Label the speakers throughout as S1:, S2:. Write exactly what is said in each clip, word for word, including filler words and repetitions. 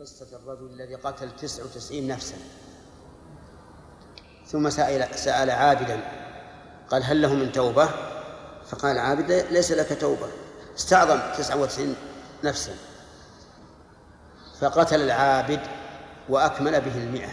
S1: قصة الرجل الذي قتل تسع وتسعين نفسا ثم سأل, سأل عابدا قال هل له من توبة؟ فقال عابد ليس لك توبة، استعظم تسعة وتسعين نفسا، فقتل العابد وأكمل به المئة.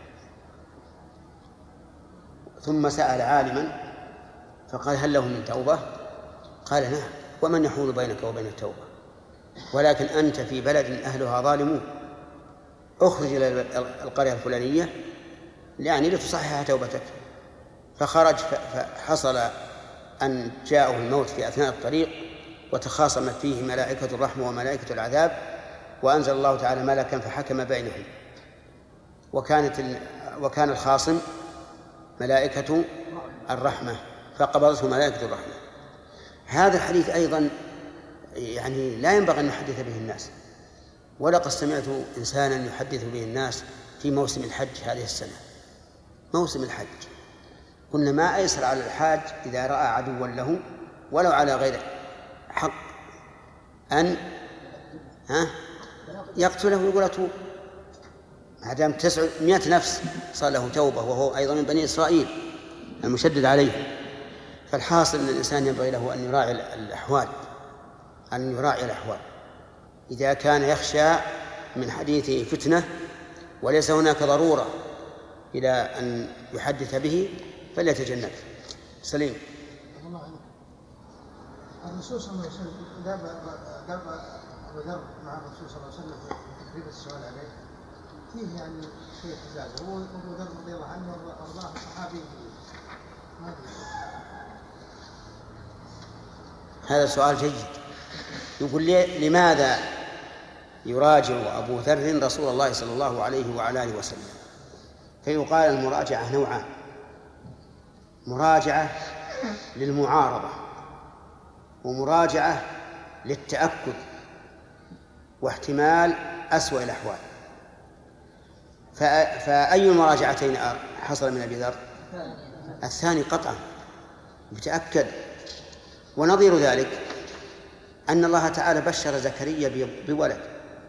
S1: ثم سأل عالما فقال هل له من توبة؟ قال نعم، ومن يحول بينك وبين التوبة؟ ولكن أنت في بلد أهلها ظالمون، اخرج إلى القرية الفلانية يعني لتصحح توبتك. فخرج فحصل أن جاءه الموت في أثناء الطريق وتخاصمت فيه ملائكة الرحمة وملائكة العذاب، وأنزل الله تعالى ملكا فحكم بينهم، وكانت وكان الخاصم ملائكة الرحمة فقبضته ملائكة الرحمة. هذا الحديث أيضا يعني لا ينبغي أن نحدث به الناس، ولقد سمعت إنسانا يحدث به الناس في موسم الحج هذه السنة. موسم الحج قلنا ما أيسر على الحاج إذا رأى عدوا له ولو على غير حق أن ها يقتله ويقول أتوب، ما دام تسعمائة نفس صار له توبة، وهو أيضا من بني إسرائيل المشدد عليه. فالحاصل أن الإنسان ينبغي له أن يراعي الأحوال، أن يراعي الأحوال إذا كان يخشى من حديثه فتنة وليس هناك ضرورة إلى أن يحدث به فليتجنب. سليم.
S2: الرسول صلى الله عليه وسلم ذهب ذهب أبو ذر مع الرسول صلى الله عليه وسلم في تقريب السؤال عليه، فيه يعني شيء اعتزاز. هو أبو ذر رضي الله عنه وأرضاه صحابي.
S1: هذا سؤال جيد. يقول لي لماذا يراجع أبو ذر رسول الله صلى الله عليه وعلى آله وسلم؟ فيقال المراجعة نوعان: مراجعة للمعارضة، ومراجعة للتأكد واحتمال أسوأ الأحوال. فأي المراجعتين حصل من أبي ذر؟ الثاني قطعا، يتأكد. ونظير ذلك أن الله تعالى بشر زكريا بولد،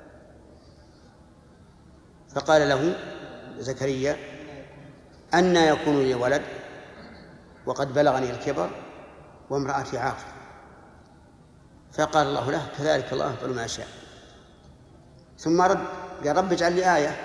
S1: فقال له زكريا أنى يكون لي ولد وقد بلغني الكبر وامرأتي عاقر، فقال الله له كذلك الله يفعل ما يشاء. ثم رد قال رب اجعل لي آية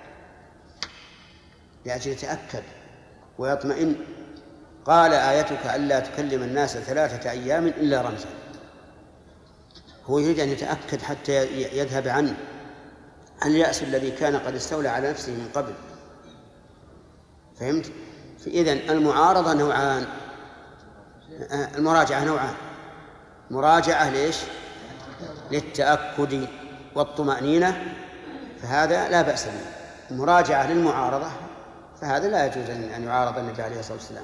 S1: لأجل يتأكد ويطمئن. قال آيتك ألا تكلم الناس ثلاثة أيام إلا رمزا. هو يريد أن يتأكد حتى يذهب عنه اليأس الذي كان قد استولى على نفسه من قبل. فهمت؟ فإذن المعارضة نوعان، المراجعة نوعان: مراجعة ليش؟ للتأكد والطمأنينة، فهذا لا بأس به. مراجعة للمعارضة فهذا لا يجوز أن يعارض النبي عليه الصلاة والسلام.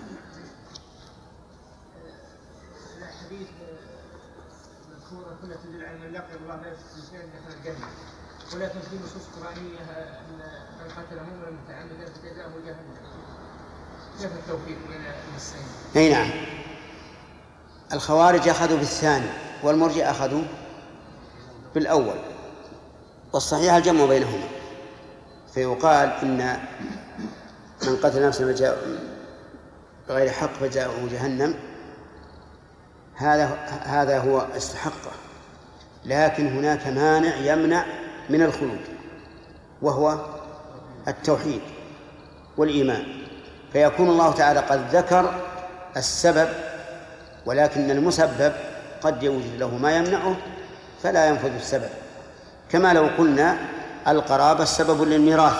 S2: الحديث مذكورة كلها تدل على من لقي الله لا يشرك به دخل الجنة، ولكن في نصوص قرآنية أن من قتل مؤمنا متعمدا فجزاؤه جهنم. كيف التوفيق بين النصين؟
S1: أي نعم، الخوارج أخذوا بالثاني والمرجئة أخذوا بالأول، والصحيح الجمع بينهما. فيقال إن من قتل نفسا بغير حق فجاءه جهنم، هذا هذا هو استحقه، لكن هناك مانع يمنع من الخلود وهو التوحيد والإيمان. فيكون الله تعالى قد ذكر السبب، ولكن المسبب قد يوجد له ما يمنعه فلا ينفذ السبب. كما لو قلنا القرابة سبب للميراث،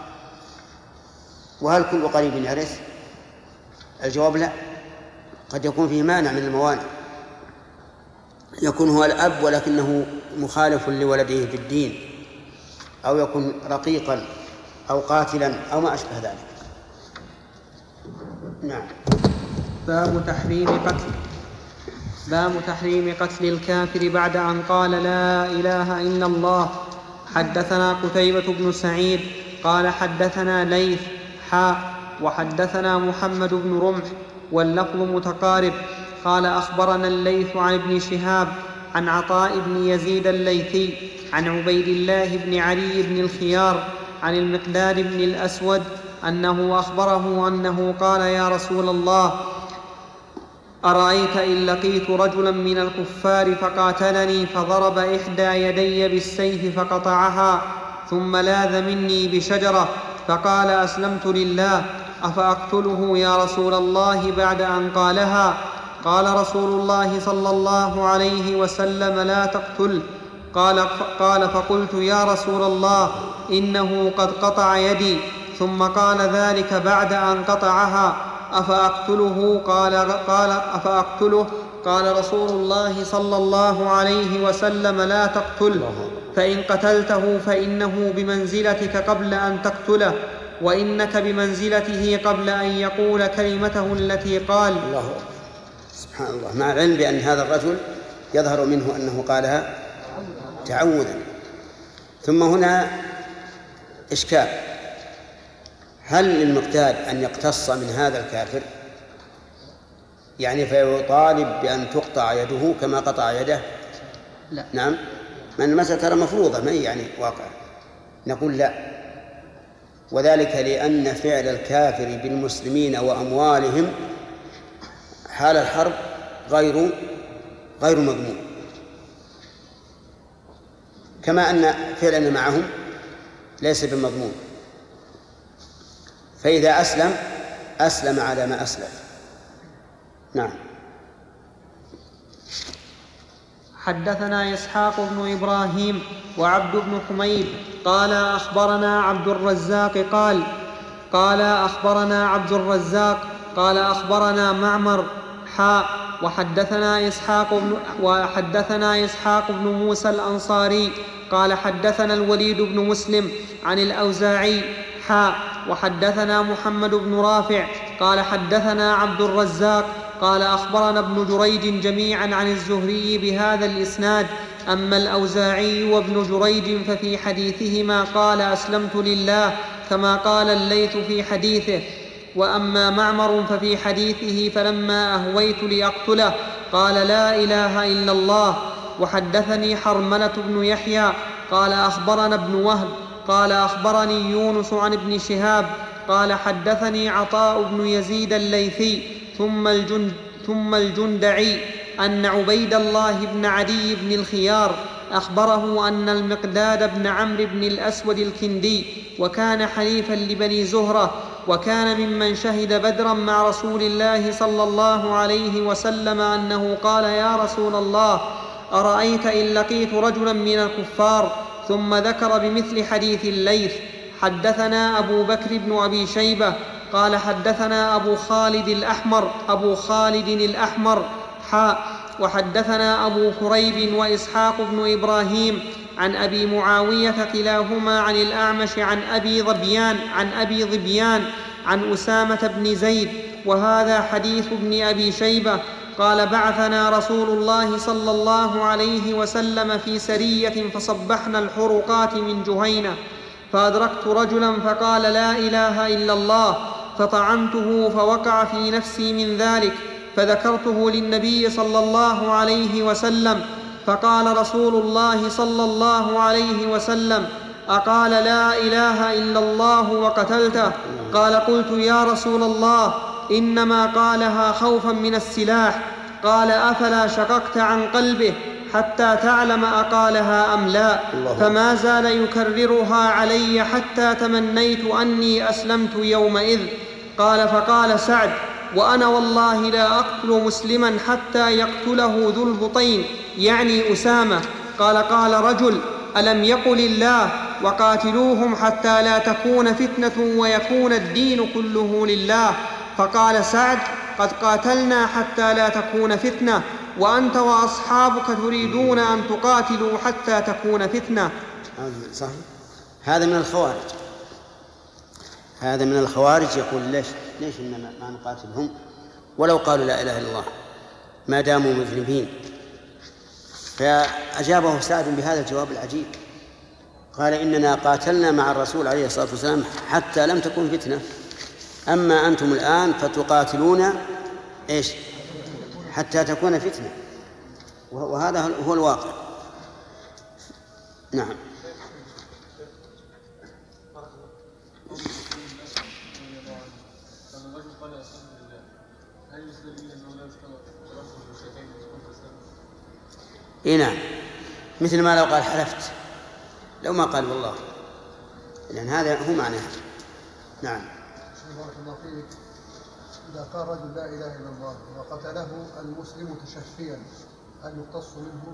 S1: وهل كل قريب يرث؟ الجواب لا، قد يكون فيه مانع من الموانع، يكون هو الأب ولكنه مخالف لولده في الدين، أو يكون رقيقا أو قاتلا أو ما أشبه ذلك. نعم.
S3: باب تحريم قتل باب تحريم قتل الكافر بعد أن قال لا إله إلا الله. حدثنا قتيبة بن سعيد قال حدثنا ليث حاء وحدثنا محمد بن رمح واللفظ متقارب. قال أخبرنا الليث عن ابن شهاب عن عطاء بن يزيد الليثي عن عبيد الله بن علي بن الخيار عن المقداد بن الأسود أنه أخبره أنه قال: يا رسول الله، أرأيت إن لقيت رجلا من الكفار فقاتلني فضرب إحدى يدي بالسيف فقطعها ثم لاذ مني بشجرة فقال: أسلمت لله، أفأقتله يا رسول الله بعد أن قالها؟ قال رسول الله صلى الله عليه وسلم: لا تقتل. قال, قال فقلت: يا رسول الله، إنه قد قطع يدي. ثم قال ذلك بعد أن قطعها: أفأقتله؟ قال, قال أفأقتله؟ قال رسول الله صلى الله عليه وسلم: لا تقتله، فإن قتلته فإنه بمنزلتك قبل أن تقتله، وإنك بمنزلته قبل أن يقول كلمته التي قال.
S1: الله سبحان الله، مع العلم بأن هذا الرجل يظهر منه أنه قالها تعوذا. ثم هنا إشكال: هل للمقتاد أن يقتص من هذا الكافر؟ يعني فيطالب بأن تقطع يده كما قطع يده؟
S3: لا.
S1: نعم، من المسألة ترى مفروضة، ما يعني واقع. نقول لا، وذلك لأن فعل الكافر بالمسلمين وأموالهم حال الحرب غير غير مذموم، كما أن فعلنا معهم ليس بمضمون. فإذا أسلم أسلم على ما أسلف. نعم.
S3: حدثنا إسحاق بن إبراهيم وعبد بن حميد قال أخبرنا عبد الرزاق قال قال أخبرنا عبد الرزاق قال أخبرنا معمر حاء وحدثنا إسحاق بن وحدثنا إسحاق بن موسى الأنصاري قال حدثنا الوليد بن مسلم عن الأوزاعي حاء وحدثنا محمد بن رافع قال حدثنا عبد الرزاق قال أخبرنا ابن جريج جميعا عن الزهري بهذا الإسناد. أما الأوزاعي وابن جريج ففي حديثهما قال أسلمت لله كما قال الليث في حديثه. وأما معمر ففي حديثه فلما أهويت لأقتله قال لا إله إلا الله. وحدثني حرملة بن يحيى قال أخبرنا ابن وهب قال أخبرني يونس عن ابن شهاب قال حدثني عطاء بن يزيد الليثي ثم, الجند ثم الجندعي أن عبيد الله بن عدي بن الخيار أخبره أن المقداد بن عمرو بن الأسود الكندي وكان حليفا لبني زهرة وكان ممن شهد بدرا مع رسول الله صلى الله عليه وسلم أنه قال يا رسول الله أرأيت إن لقيت رجلا من الكفار ثم ذكر بمثل حديث الليث. حدثنا أبو بكر بن أبي شيبة قال حدثنا أبو خالد الأحمر أبو خالد الأحمر حاء وحدثنا أبو كريب وإسحاق بن إبراهيم عن أبي معاوية كلاهما عن الأعمش عن أبي ظبيان عن أبي ظبيان عن أسامة بن زيد وهذا حديث ابن أبي شيبة قال بعثنا رسول الله صلى الله عليه وسلم في سرية فصبحنا الحرقات من جهينة فأدركت رجلا فقال لا إله إلا الله فطعنته فوقع في نفسي من ذلك فذكرته للنبي صلى الله عليه وسلم فقال رسول الله صلى الله عليه وسلم أقال لا إله إلا الله وقتلته؟ قال قلت يا رسول الله إنما قالها خوفا من السلاح. قال أفلا شققت عن قلبه حتى تعلم أقالها أم لا؟ فما زال يكررها علي حتى تمنيت أني أسلمت يومئذ. قال فقال سعد وأنا والله لا أقتل مسلما حتى يقتله ذو البطين يعني أسامة. قال قال رجل ألم يقل الله وقاتلوهم حتى لا تكون فتنة ويكون الدين كله لله؟ فقال سعد قد قاتلنا حتى لا تكون فتنة وأنت وأصحابك تريدون أن تقاتلوا حتى تكون فتنة.
S1: صحيح. هذا من الخوارج هذا من الخوارج يقول ليش ليش إنما ما نقاتلهم ولو قالوا لا إله إلا الله ما داموا مذنبين. فأجابه سعد بهذا الجواب العجيب قال إننا قاتلنا مع الرسول عليه الصلاة والسلام حتى لم تكن فتنة، أما أنتم الآن فتقاتلون إيش حتى تكون فتنة. وهذا هو الواقع. نعم. اي نعم، مثل ما لو قال حلفت، لو ما قال والله، لأن هذا هو معناه. نعم.
S4: بارك الله فيك. إذا قال رجل لا إله إلا الله وقتله المسلم تشفيا هل يقتص منه؟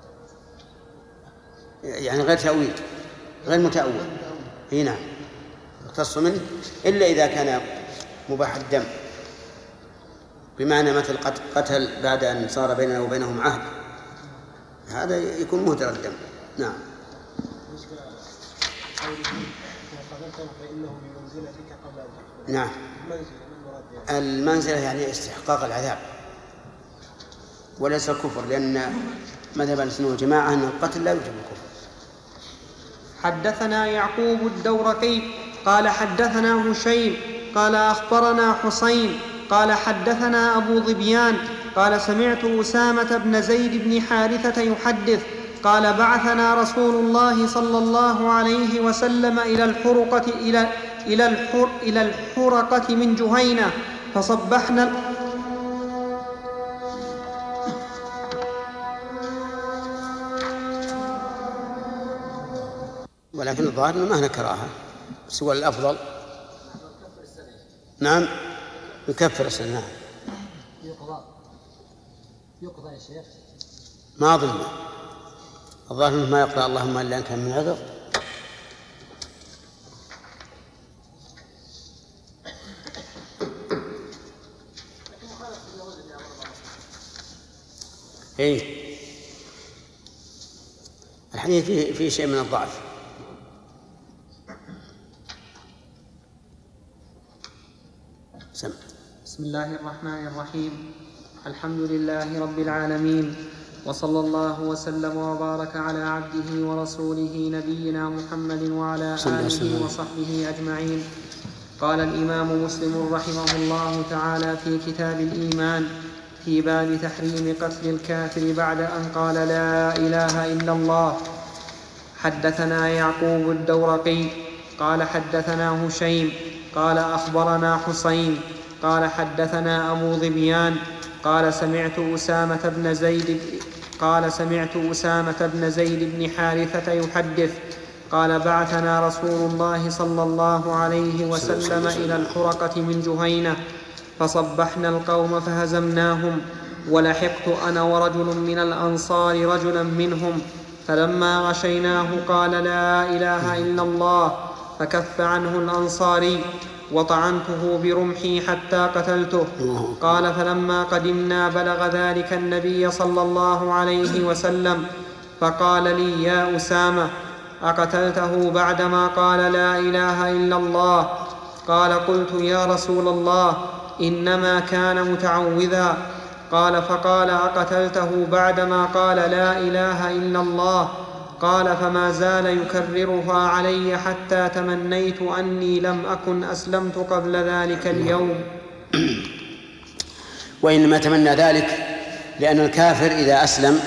S1: يعني غير تأويل، غير متأول. اي نعم، يقتص منه إلا إذا كان مباح الدم، بمعنى مثل قتل بعد أن صار بيننا وبينهم عهد، هذا يكون مهدر الدم. نعم. نعم، المنزلة يعني استحقاق العذاب وليس الكفر، لأن مذهب السنة والجماعة أن القتل لا يوجب الكفر.
S3: حدثنا يعقوب الدورقي قال حدثنا هشيم قال أخبرنا حسين قال حدثنا أبو ظبيان قال سمعت أسامة بن زيد بن حارثة يحدث قال بعثنا رسول الله صلى الله عليه وسلم إلى الحرقة إلى إلى الحر إلى الحرقة من جهينة فصبحنا.
S1: ولكن الظاهر أنه ما نكراها سوى الأفضل. نعم، يكفر السنة.
S4: يقضى يقضى يا شيخ.
S1: ما أظن، الظاهر أنه ما يقرأ اللهم إلا أن كان من عذر. إيه، الحديث فيه في شيء من الضعف. سمع.
S3: بسم الله الرحمن الرحيم. الحمد لله رب العالمين، وصلى الله وسلم وبارك على عبده ورسوله نبينا محمد وعلى آله وصحبه أجمعين. قال الإمام مسلم رحمه الله تعالى في كتاب الإيمان في باب تحريم قتل الكافر بعد أن قال لا إله إلا الله: حدثنا يعقوب الدورقي قال حدثنا هشيم قال أخبرنا حسين قال حدثنا أبو ظبيان قال سمعت أسامة بن زيد قال سمعت أسامة بن زيد بن حارثة يحدث قال بعثنا رسول الله صلى الله عليه وسلم إلى الحرقة من جهينة فصبحنا القوم فهزمناهم، ولحقت أنا ورجل من الأنصار رجلا منهم، فلما غشيناه قال لا إله إلا الله، فكف عنه الأنصاري وطعنته برمحي حتى قتلته. قال فلما قدمنا بلغ ذلك النبي صلى الله عليه وسلم فقال لي يا أسامة أقتلته بعدما قال لا إله إلا الله؟ قال قلت يا رسول الله إنما كان متعوذا. قال فقال أقتلته بعدما قال لا إله إلا الله؟ قال فما زال يكررها علي حتى تمنيت أني لم أكن أسلمت قبل ذلك اليوم.
S1: وإنما تمنى ذلك لأن الكافر إذا أسلم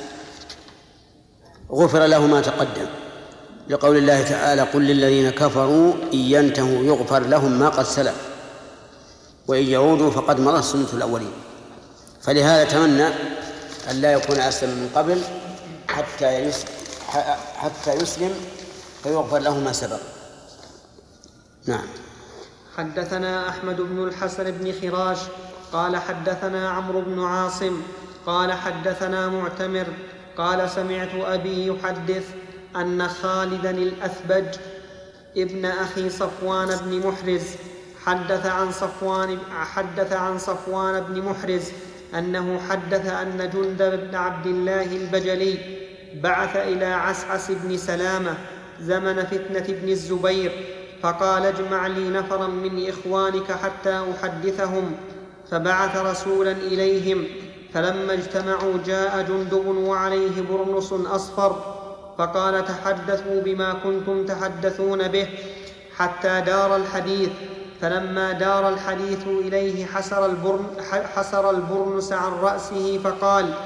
S1: غفر له ما تقدم، لقول الله تعالى قل للذين كفروا إن ينتهوا يغفر لهم ما قد سلف وإن يعودوا فقد مضت سنة الأولين. فلهذا تمنى أن لا يكون أسلم من قبل حتى يسلم حتى يسلم فيغفر له ما سبق. نعم.
S3: حدثنا أحمد بن الحسن بن خراش قال حدثنا عمرو بن عاصم قال حدثنا معتمر قال سمعت أبي يحدث أن خالدا الأثبج ابن أخي صفوان بن محرز حدث عن صفوان حدث عن صفوان بن محرز أنه حدث أن جندب بن عبد الله البجلي بعث إلى عسعس بن سلامة زمن فتنة ابن الزبير فقال اجمع لي نفرا من إخوانك حتى أحدثهم، فبعث رسولا إليهم، فلما اجتمعوا جاء جندب وعليه برنس أصفر فقال تحدثوا بما كنتم تحدثون به حتى دار الحديث. فلما دار الحديث إليه حسر البرن حسر البرنس عن رأسه فقال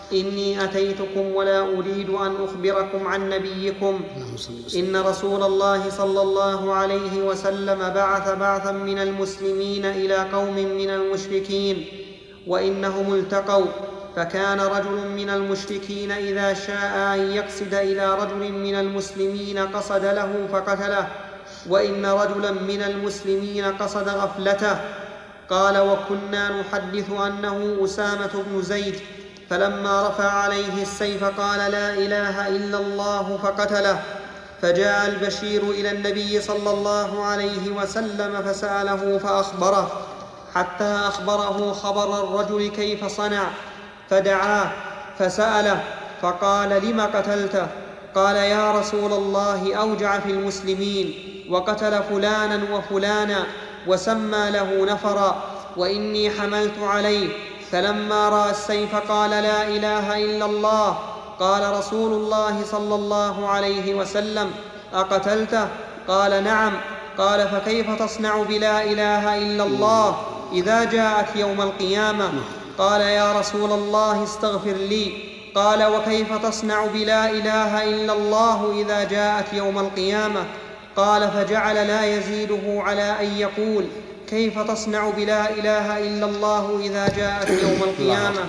S3: إني أتيتكم ولا أريد أن أخبركم عن نبيكم إن رسول الله صلى الله عليه وسلم بعث بعثا من المسلمين إلى قوم من المشركين وإنهم التقوا، فكان رجل من المشركين إذا شاء أن يقصد إلى رجل من المسلمين قصد له فقتله، وإن رجلا من المسلمين قصد غفلته. قال: وكنا نحدث أنه أسامة بن زيد، فلما رفع عليه السيف قال: لا إله إلا الله فقتله. فجاء البشير إلى النبي صلى الله عليه وسلم فسأله فأخبره، حتى أخبره خبر الرجل كيف صنع، فدعاه فسأله فقال: لم قتلته؟ قال: يا رسول الله، أوجع في المسلمين وقتل فلانا وفلانا وسمى له نفرا، وإني حملت عليه، فلما رأى السيف قال: لا إله إلا الله. قال رسول الله صلى الله عليه وسلم: أقتلته؟ قال: نعم. قال: فكيف تصنع بلا إله إلا الله إذا جاءت يوم القيامة؟ قال: يا رسول الله، استغفر لي. قال: وكيف تصنع بلا إله إلا الله إذا جاءت يوم القيامة؟ قال: فجعل لا يزيده على أن يقول: كيف تصنع بلا إله إلا الله إذا جاءت يوم القيامة؟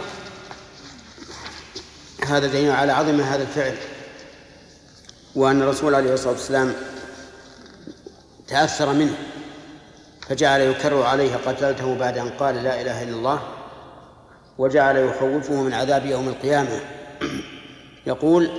S1: هذا دليل على عظم هذا الفعل، وأن الرسول عليه الصلاة والسلام تأثر منه فجعل يكرر عليه: قتلته، بعد أن قال لا إله إلا الله، وجعل يخوفه من عذاب يوم القيامة. يقول: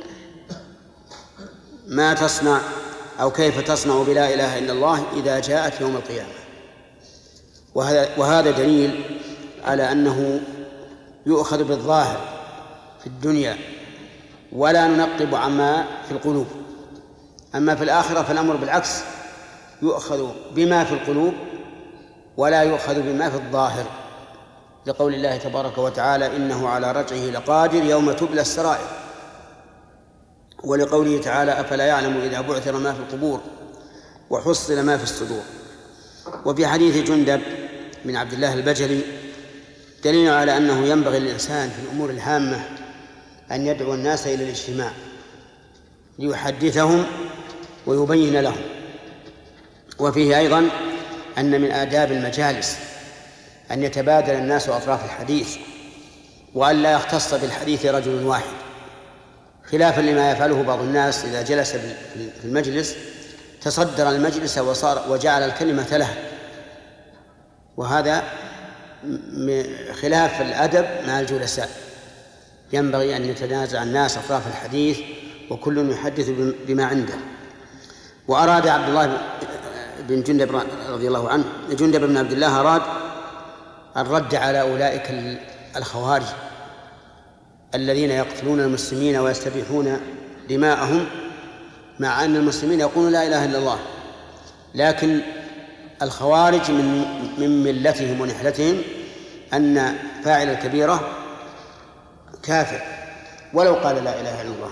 S1: ما تصنع أو كيف تصنع بلا إله إلا الله إذا جاءت يوم القيامة. وهذا, وهذا دليل على أنه يؤخذ بالظاهر في الدنيا ولا ننقب عما في القلوب. أما في الآخرة فالأمر بالعكس، يؤخذ بما في القلوب ولا يؤخذ بما في الظاهر، لقول الله تبارك وتعالى: إنه على رجعه لقادر يوم تبلى السرائر، ولقوله تعالى: أفلا يعلم إذا بعثر ما في القبور وحصل ما في الصدور. وفي حديث جندب من عبد الله البجلي دليل على أنه ينبغي للإنسان في الأمور الهامة أن يدعو الناس إلى الاجتماع ليحدثهم ويبين لهم. وفيه أيضا أن من آداب المجالس أن يتبادل الناس أطراف الحديث، وأن لا يختص بالحديث رجل واحد، خلافا لما يفعله بعض الناس إذا جلس في المجلس تصدر المجلس وصار وجعل الكلمة له، وهذا خلاف الأدب مع الجلساء. ينبغي أن يتنازع الناس أطراف الحديث وكل يحدث بما عنده. وأراد عبد الله بن جندب رضي الله عنه جندب بن عبد الله أراد الرد على أولئك الخوارج الذين يقتلون المسلمين ويستبيحون دماءهم، مع أن المسلمين يقولون لا إله إلا الله، لكن الخوارج من من ملتهم ونحلتهم أن فاعل الكبيرة كافر ولو قال لا إله إلا الله.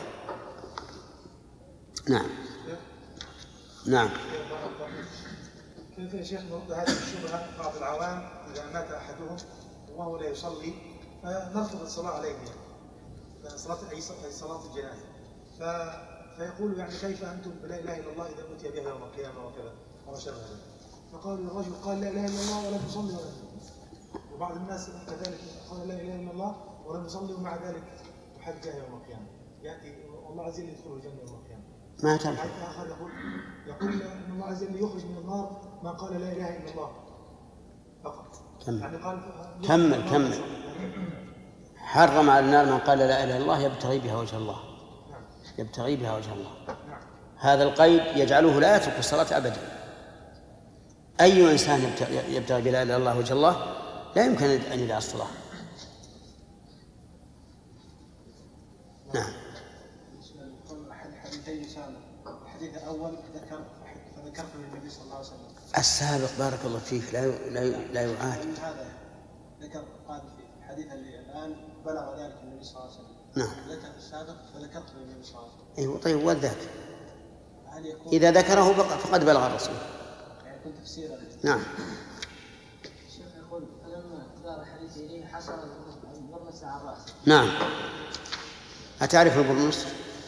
S1: نعم نعم.
S5: كيف يا شيخ نرد هذه الشبهة؟ بعض العوام إذا مات أحدهم وهو لا يصلي فنرفض الصلاة عليه، صلاة أي صلاة الجنازة، ف... فيقول يعني كيف أنتم بلا إله إلا الله إذا أتي بها يوم القيامة وكذا وما شابه ذلك. فقال الرجل قال لا إله إلا الله ولم يصلي ولا يصلي، وبعض الناس كذلك قال لا إله إلا الله ولم يصلي ومع ذلك يحدث يوم القيامة، يأتي الله عز وجل يدخل الجنة يوم القيامة.
S1: ما تعرف.
S5: آخر يقول يقول أن الله عز وجل يخرج من النار ما قال لا إله إلا الله فقط.
S1: كمل
S5: يعني قال
S1: كمل كمل حرم على النار من قال لا إله إلا الله يبتغي بها وجه الله، يبتغي بها وجه الله. هذا القيد يجعله لا يترك الصلاة أبدا. أي إنسان يبتغي بلا إله إلا الله وجه الله لا يمكن أن يدع الصلاة. نعم.
S6: حديثي أسامة، الحديث الأول ذكر فذكرته للنبي صلى الله عليه وسلم.
S1: السابق بارك الله فيك لا لا لا يعاد.
S6: هذا ذكر قال في الحديث اللي الآن بلغ ذلك النبي صلى الله عليه وسلم.
S1: نعم.
S6: ذكر السابق فذكرته للنبي صلى الله عليه وسلم.
S1: أيوة طيب والذاك إذا ذكره فقد بلغ الرسول.
S6: يعني يكون تفسيرا.
S1: نعم.
S2: الشيخ يقول فلما دار الحديث إليه حصل
S1: نعم. أتعرف البرنس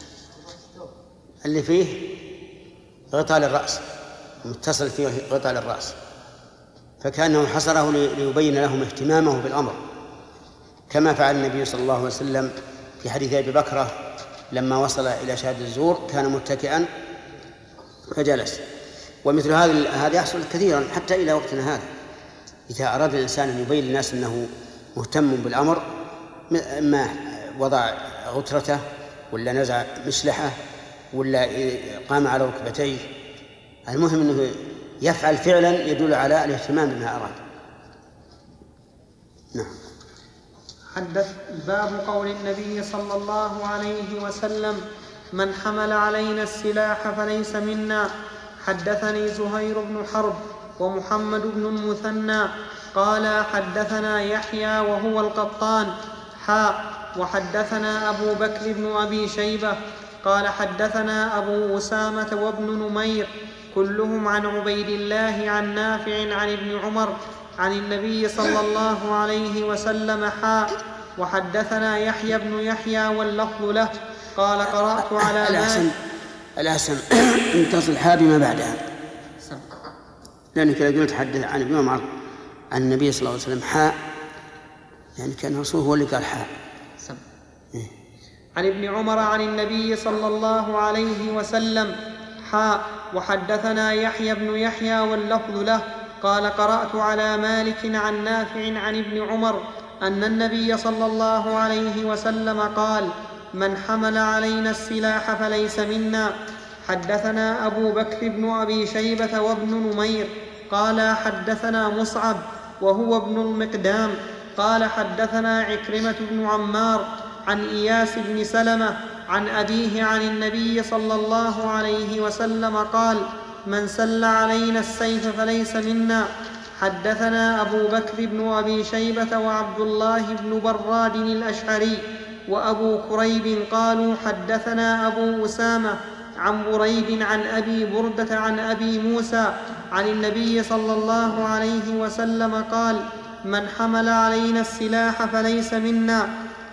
S1: اللي فيه غطاء للرأس، متصل فيه غطاء للرأس، فكأنه حصره ليبين لهم اهتمامه بالأمر، كما فعل النبي صلى الله عليه وسلم في حديث أبي بكرة لما وصل إلى شهادة الزور كان متكئا فجلس. ومثل هذا هذا يحصل كثيرا حتى إلى وقتنا هذا. إذا أراد الإنسان أن يبين للناس أنه مهتم بالأمر، ما وضع غترته ولا نزع مشلحه ولا قام على ركبتيه، المهم أنه يفعل فعلا يدل على الاهتمام بما أراد. نعم.
S3: حدث باب قول النبي صلى الله عليه وسلم: من حمل علينا السلاح فليس منا. حدثني زهير بن حرب ومحمد بن المثنى قال حدثنا يحيى وهو القطان حاء وحدثنا أبو بكر بن أبي شيبة قال حدثنا أبو أسامة وابن نمير كلهم عن عبيد الله عن نافع عن ابن عمر عن النبي صلى الله عليه وسلم حاء وحدثنا يحيى بن يحيى واللفظ له قال قرأت على
S1: الأحسن الأحسن أن تصل حاء بما بعدها، لأنك لو قلت حدث عن ابن عمر عن النبي صلى الله عليه وسلم حاء يعني كان الرسول هو اللي قال حاء.
S3: إيه؟ عن ابن عمر عن النبي صلى الله عليه وسلم حاء وحدثنا يحيى بن يحيى واللفظ له قال قرأت على مالك عن نافع عن ابن عمر أن النبي صلى الله عليه وسلم قال: من حمل علينا السلاح فليس منا. حدثنا أبو بكر بن أبي شيبة وابن نمير قال حدثنا مصعب وهو ابن المقدام قال حدثنا عكرمة بن عمار عن إياس بن سلمة عن أبيه عن النبي صلى الله عليه وسلم قال: من سل علينا السيف فليس منا. حدثنا أبو بكر بن أبي شيبة وعبد الله بن براد الأشعري وأبو كريب قالوا حدثنا أبو أسامة عن بريد عن أبي بردة عن أبي موسى عن النبي صلى الله عليه وسلم قال: من حمل علينا السلاح فليس منا.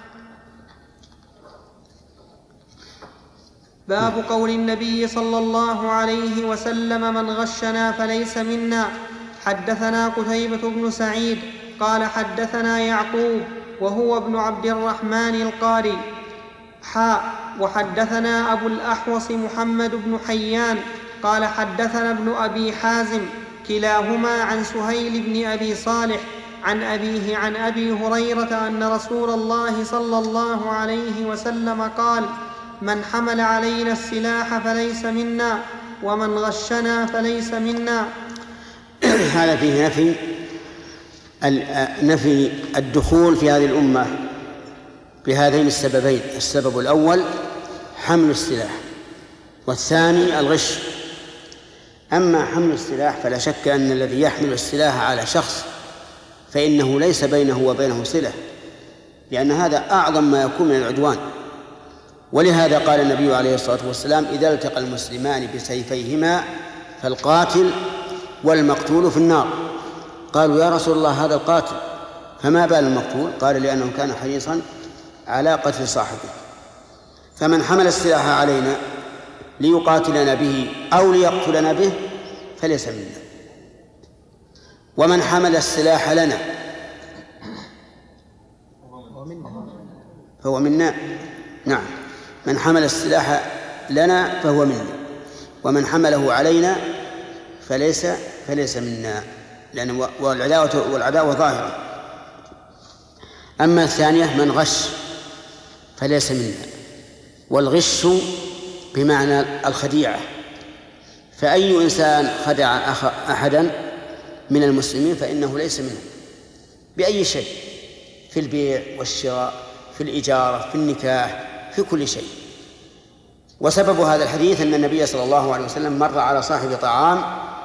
S3: باب قول النبي صلى الله عليه وسلم: من غشنا فليس منا. حدثنا قتيبة بن سعيد قال حدثنا يعقوب وهو ابن عبد الرحمن القاري حاء وحدثنا أبو الأحوص محمد بن حيان قال حدثنا ابن أبي حازم كلاهما عن سهيل بن أبي صالح عن أبيه عن أبي هريرة أن رسول الله صلى الله عليه وسلم قال: من حمل علينا السلاح فليس منا ومن غشنا فليس منا.
S1: هذا فيه نفي نفي الدخول في هذه الأمة بهذين السببين: السبب الأول حمل السلاح، والثاني الغش. أما حمل السلاح فلا شك أن الذي يحمل السلاح على شخص فإنه ليس بينه وبينه صلة، لأن هذا أعظم ما يكون من العدوان. ولهذا قال النبي عليه الصلاة والسلام: إذا التقى المسلمان بسيفيهما فالقاتل والمقتول في النار. قالوا: يا رسول الله هذا القاتل، فما بال المقتول؟ قال: لأنه كان حريصا على قتل صاحبه. فمن حمل السلاح علينا ليقاتلنا به أو ليقتلنا به فليس منا، ومن حمل السلاح لنا فهو منا. نعم، من حمل السلاح لنا فهو منا، ومن حمله علينا فليس فليس منا، لأن والعداوة والعداوة ظاهرة. أما الثانية من غش فليس منا، والغش بمعنى الخديعة، فأي إنسان خدع أحدا من المسلمين فإنه ليس منه بأي شيء، في البيع والشراء، في الإجارة، في النكاح، في كل شيء. وسبب هذا الحديث أن النبي صلى الله عليه وسلم مر على صاحب طعام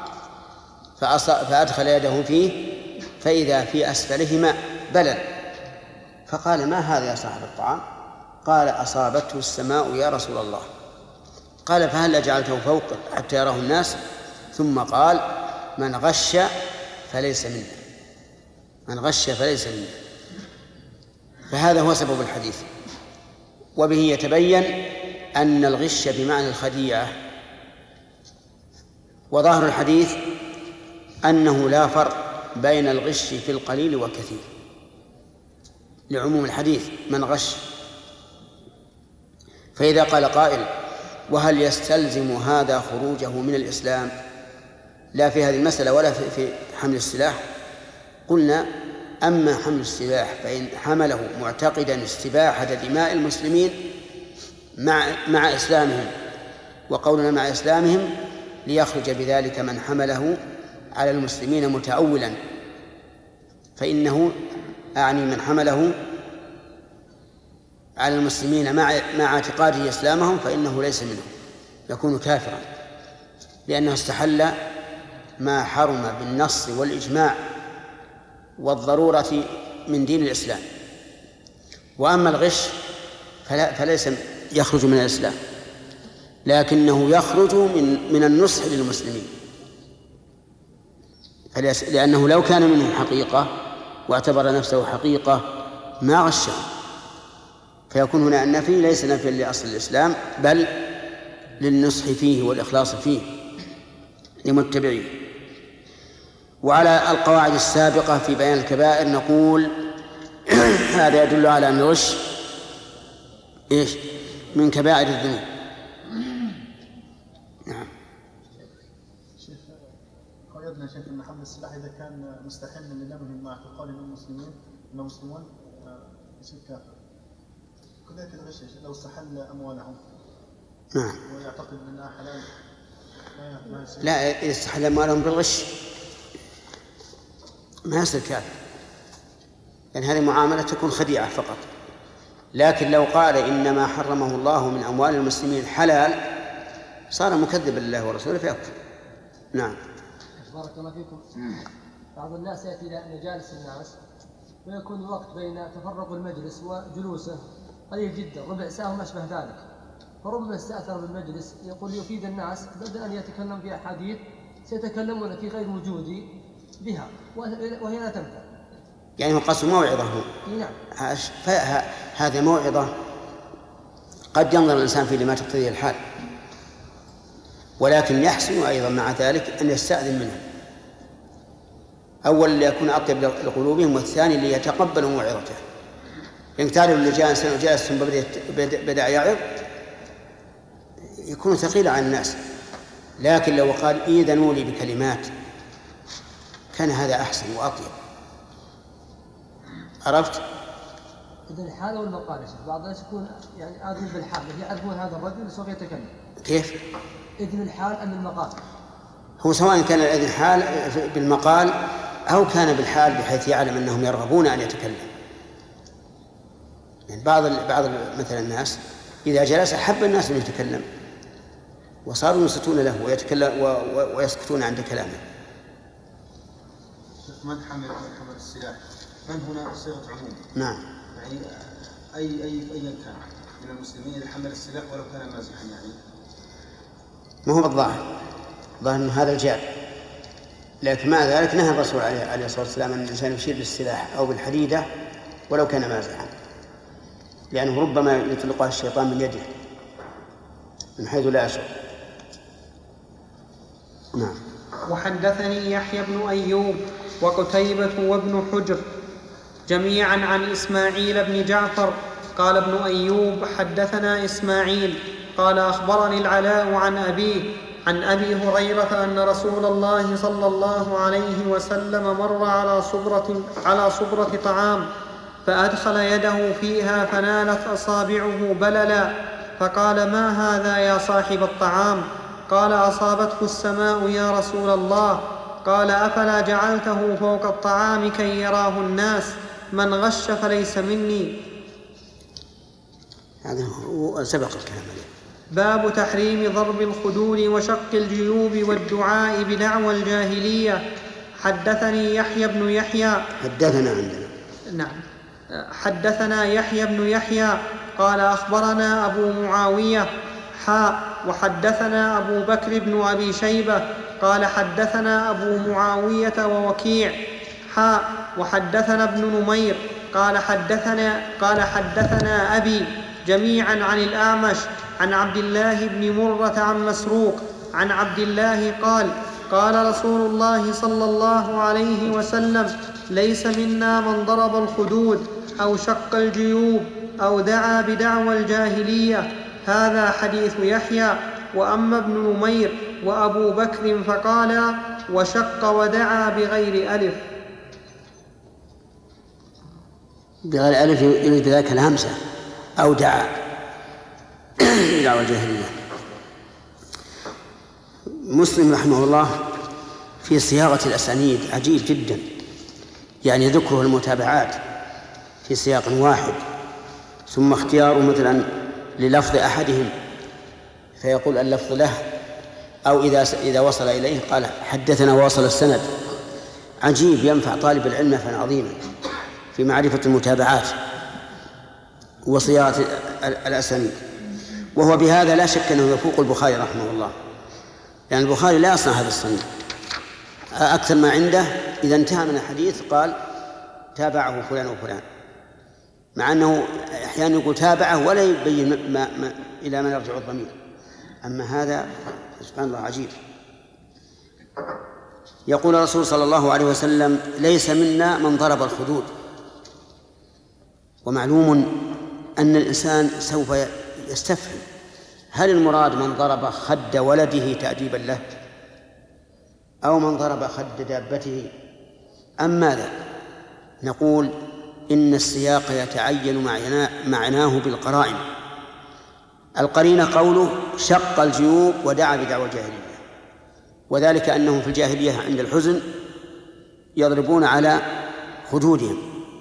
S1: فأدخل يده فيه فإذا في أسفله ماء بلل، فقال: ما هذا يا صاحب الطعام؟ قال: أصابته السماء يا رسول الله. قال: فهل جعلته فوق حتى يراه الناس؟ ثم قال: من غش فليس منا، من غش فليس منا. فهذا هو سبب الحديث. وبه يتبين أن الغش بمعنى الخديعة. وظاهر الحديث أنه لا فرق بين الغش في القليل والكثير لعموم الحديث من غش. فإذا قال قائل: وهل يستلزم هذا خروجه من الإسلام؟ لا في هذه المسألة ولا في حمل السلاح. قلنا: أما حمل السلاح فإن حمله معتقدا استباحة دماء المسلمين مع مع إسلامهم، وقولنا مع إسلامهم ليخرج بذلك من حمله على المسلمين متأولا، فإنه أعني من حمله على المسلمين مع مع اعتقاده إسلامهم فإنه ليس منهم، يكون كافرا، لأنه استحل ما حرم بالنص والإجماع والضرورة من دين الإسلام. وأما الغش فلا فليس يخرج من الإسلام، لكنه يخرج من من النصح للمسلمين، لأنه لو كان منهم حقيقة واعتبر نفسه حقيقة ما غشهم، فيكون هنا النفي ليس نفيا لأصل الإسلام بل للنصح فيه والإخلاص فيه لمتبعيه. وعلى القواعد السابقة في بيان الكبائر نقول هذا يدل على أن الغش إيش من كبائر الذنوب. نعم.
S4: شيخ قيدنا شيخ أن حمل السلاح إذا كان مستحلا لدمهم مع اعتقاد المسلمين أنهم مسلمون يصير كافر. كذلك الغش لو استحل أموالهم
S1: نعم
S4: ويعتقد أنها حلال ما يصير.
S1: لا، إذا استحل أموالهم بالغش ما يصير كافر، لأن هذه معاملة تكون خديعة فقط. لكن لو قال إنما حرمه الله من أموال المسلمين حلال صار مكذبا لله ورسوله فيكفر. نعم.
S7: بارك الله فيكم. بعض الناس يأتي إلى مجالس الناس ويكون الوقت بين تفرق المجلس وجلوسه قليل جدا، ربع ساعة وما أشبه ذلك، فربما استأثر بالمجلس يقول يفيد الناس بدل أن يتكلم في أحاديث سيتكلمون في غير وجودي بها وهي لا تنفع.
S1: يعني هو قصد موعظة هو.
S7: نعم.
S1: هذه موعظة قد ينظر الإنسان في لما تقتضيه الحال، ولكن يحسن أيضا مع ذلك أن يستأذن منه، أولا ليكون أطيب لقلوبهم، والثاني ليتقبلوا موعظته. إن تعلم اللي جاء إنسان جالس ثم بدأ يعظ يكون ثقيل على الناس، لكن لو قال إيذنوا لي بكلمات كان هذا أحسن وأطيب. عرفت؟
S7: إذن الحال والمقال يا شيخ، بعض الناس يكون يعني آذن بالحال يعرفون هذا الرجل سوف يتكلم.
S1: كيف؟
S7: إذن الحال أم المقال؟
S1: هو سواء كان الإذن حال بالمقال أو كان بالحال بحيث يعلم أنهم يرغبون أن يتكلم. يعني بعض بعض مثلا الناس إذا جلس أحب الناس أن يتكلم وصاروا ينصتون له ويتكلم ويسكتون عند كلامه.
S6: من حمل حمل السلاح من هنا صيغة عموم.
S1: نعم.
S6: يعني أي أي أيا كان من المسلمين اللي حمل السلاح ولو كان مازحا يعني.
S1: ما هو بالظاهر، ظاهر أن هذا الجاب، لكن مع ذلك نهى الرسول عليه الصلاة والسلام أن الإنسان يشير بالسلاح أو بالحديدة ولو كان مازحا، لأنه ربما يطلقها الشيطان من يده من حيث لا يشعر. نعم.
S3: وحدثني يحيى بن أيوب وقتيبة وابن حجر جميعا عن إسماعيل بن جعفر قال ابن أيوب حدثنا إسماعيل قال أخبرني العلاء عن أبيه عن أبي هريرة أن رسول الله صلى الله عليه وسلم مر على صبرة, على صبرة طعام فأدخل يده فيها فنالت أصابعه بللا، فقال ما هذا يا صاحب الطعام؟ قال أصابته السماء يا رسول الله. قال أفلا جعلته فوق الطعام كي يراه الناس؟ من غش فليس مني.
S1: هذا هو سبق الكلام عليه.
S3: باب تحريم ضرب الخدود وشق الجيوب والدعاء بدعوى الجاهلية. حدثني يحيى بن يحيى
S1: حدثنا عندنا
S3: نعم حدثنا يحيى بن يحيى قال أخبرنا أبو معاوية حاء وحدثنا أبو بكر بن أبي شيبة قال حدثنا أبو معاوية ووكيع حاء وحدثنا ابن نمير قال حدثنا قال حدثنا أبي جميعا عن الأعمش عن عبد الله بن مرة عن مسروق عن عبد الله قال قال رسول الله صلى الله عليه وسلم ليس منا من ضرب الخدود أو شق الجيوب أو دعا بدعوى الجاهلية. هذا حديث يحيى. وأما ابن نمير وأبو بكر فقالا وشق ودعا بغير ألف.
S1: بغير ألف يريد بذلك الهمسة أو دعا بدعوى الجاهلية. مسلم رحمه الله في صياغة الأسانيد عجيب جدا، يعني ذكره المتابعات في سياق واحد ثم اختياره مثلا للفظ أحدهم فيقول اللفظ له، أو إذا إذا وصل إليه قال حدثنا وصل السند. عجيب، ينفع طالب العلم نفعا عظيما في معرفة المتابعات وصياغة الأسانيد، وهو بهذا لا شك أنه يفوق البخاري رحمه الله، لأن يعني البخاري لا يصنع هذا الصنيع. أكثر ما عنده إذا انتهى من الحديث قال تابعه فلان وفلان، مع أنه أحيانا يقول تابعه ولا يبين ما ما إلى من يرجع الضمير. أما هذا سبحان الله عجيب. يقول الرسول صلى الله عليه وسلم ليس منا من ضرب الخدود. ومعلوم أن الإنسان سوف يستفهم هل المراد من ضرب خد ولده تأديبا له أو من ضرب خد دابته أم ماذا؟ نقول إن السياق يتعين معناه بالقرائن. القرينة قوله شق الجيوب ودعا بدعوى الجاهلية، وذلك أنهم في الجاهلية عند الحزن يضربون على خدودهم،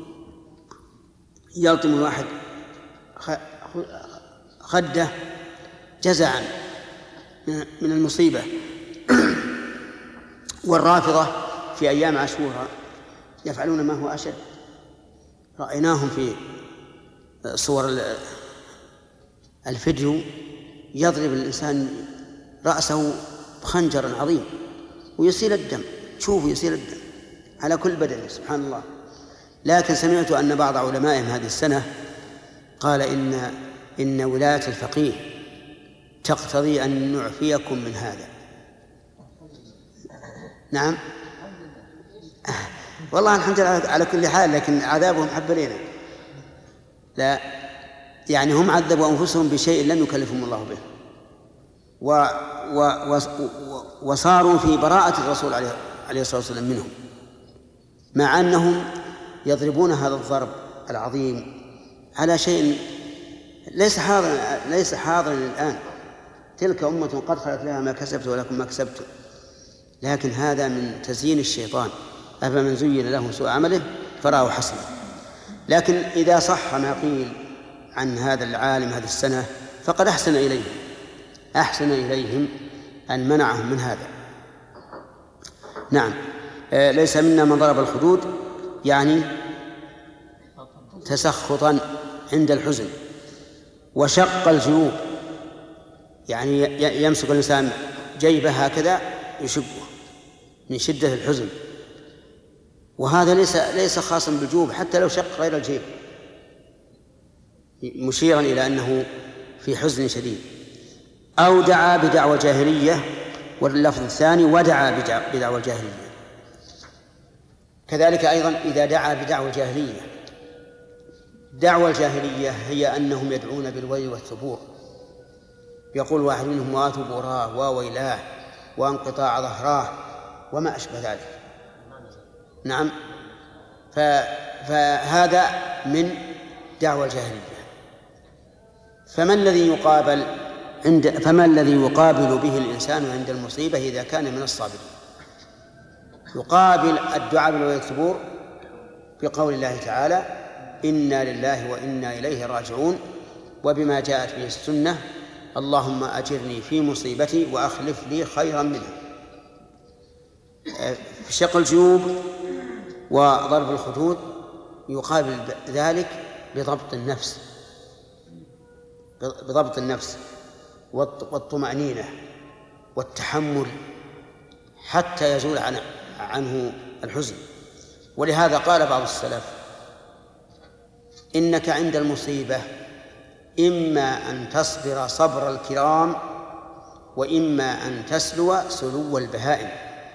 S1: يلطم الواحد خده جزعا من المصيبة. والرافضة في أيام عاشوراء يفعلون ما هو أشد، رأيناهم في صور الفيديو يضرب الإنسان رأسه بخنجر عظيم ويسيل الدم، شوفوا يسيل الدم على كل بدنه سبحان الله. لكن سمعت أن بعض علمائهم هذه السنة قال إن إن ولاية الفقيه تقتضي أن نعفيكم من هذا. نعم والله الحمد لله على كل حال، لكن عذابهم حب لنا. لا يعني هم عذبوا أنفسهم بشيء لم يكلفهم الله به، و و و وصاروا في براءة الرسول عليه عليه الصلاة والسلام منهم، مع أنهم يضربون هذا الضرب العظيم على شيء ليس حاضر ليس حاضرا الآن. تلك أمة قد خلت لها ما كسبت ولكم ما كسبتم. لكن هذا من تزيين الشيطان، أفمن زين له سوء عمله فراه حسنا. لكن إذا صح ما قيل عن هذا العالم هذه السنة فقد أحسن إليهم أحسن إليهم أن منعهم من هذا. نعم آه ليس منا من ضرب الخدود يعني تسخطا عند الحزن، وشق الجيوب يعني يمسك الإنسان جيبه هكذا يشقه من شدة الحزن، وهذا ليس ليس خاصا بالجيوب، حتى لو شق غير الجيب مشيرا إلى أنه في حزن شديد. أو دعا بدعوى جاهلية، واللفظ الثاني ودعا بدعوى الجاهلية. كذلك أيضا إذا دعا بدعوى الجاهلية، دعوى الجاهلية هي أنهم يدعون بالويل والثبور، يقول واحد منهم واتوا براه وويلاه وانقطاع ظهراه وما أشبه ذلك. نعم فهذا من دعوى الجاهلية. فما الذي يقابل عند فما الذي يقابل به الإنسان عند المصيبة إذا كان من الصابرين؟ يقابل الدعاء بالويل والثبور بقول الله تعالى إنا لله وإنا إليه راجعون، وبما جاءت به السنة اللهم أجرني في مصيبتي وأخلف لي خيرا منها. في شق الجيوب وضرب الخدود يقابل ذلك بضبط النفس بضبط النفس والطمأنينة والتحمل حتى يزول عنه الحزن. ولهذا قال بعض السلف إنك عند المصيبة إما أن تصبر صبر الكرام وإما أن تسلو سلو البهائم،